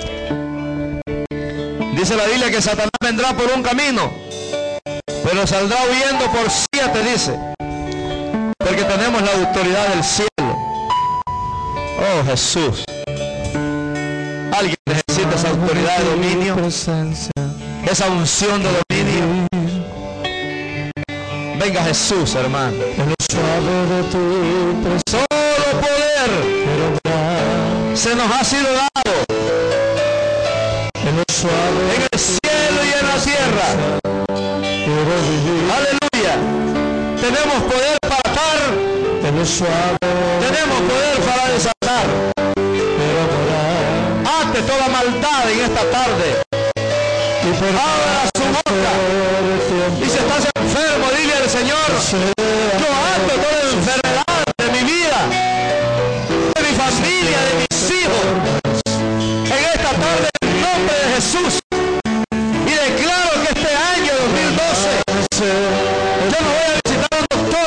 dice la Biblia que Satanás vendrá por un camino, pero saldrá huyendo por siete, dice. Porque tenemos la autoridad del cielo. Oh, Jesús. Alguien necesita esa autoridad de dominio, esa unción de dominio. Venga Jesús, hermano. Solo poder se nos ha sido dado en el cielo y en la tierra. Aleluya. Tenemos poder para atar, tenemos poder para desatar. Ate toda maldad en esta tarde. Abra su boca. Y si estás enfermo, dile al Señor: yo ato toda enfermedad de mi vida, de mi familia, de mis hijos, en esta tarde, en el nombre de Jesús. Y declaro que este año dos mil doce yo no voy a visitar a un doctor,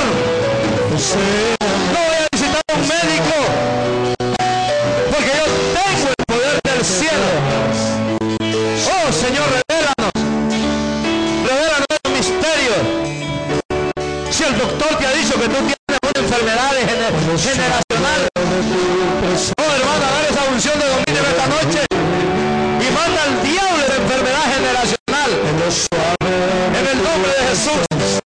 no voy a visitar a un médico, porque yo tengo el poder del cielo. Oh Señor, revélanos, revélanos los misterios. Si el doctor te ha dicho que tú tienes una enfermedad generacional, oh hermano, agarra esa unción de dominio en esta noche y manda al diablo de enfermedad generacional en el nombre de Jesús.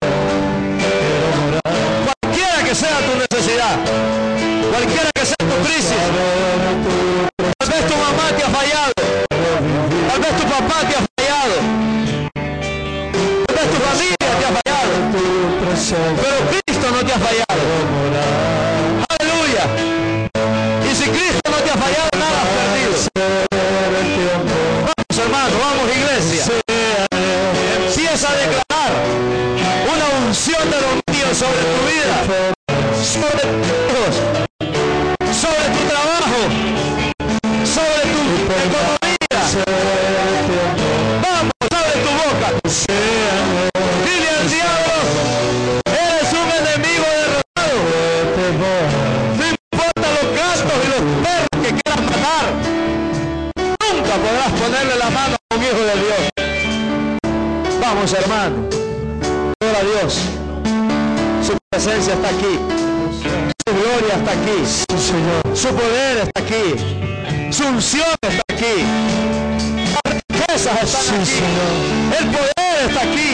Cualquiera que sea tu necesidad, cualquiera que sea tu crisis, tal vez tu mamá te ha fallado, tal vez tu papá te ha fallado, tal vez tu familia te ha fallado, pero Cristo no te ha fallado. Aleluya. Y si Cristo no te ha fallado, nada has perdido. Vamos, hermano, vamos, iglesia. Empieza a declarar una unción de dominio sobre tu vida, sobre tus hijos, sobre tu trabajo, sobre tu economía. Vamos, abre tu boca. Dile al diablo: eres un enemigo derrotado. No importa los gatos y los perros que quieras matar, nunca podrás ponerle la mano a un hijo de Dios. Vamos, hermano. Gloria a Dios. Su presencia está aquí. Su gloria está aquí. Su poder está aquí. Su unción está aquí. Las riquezas están aquí. El poder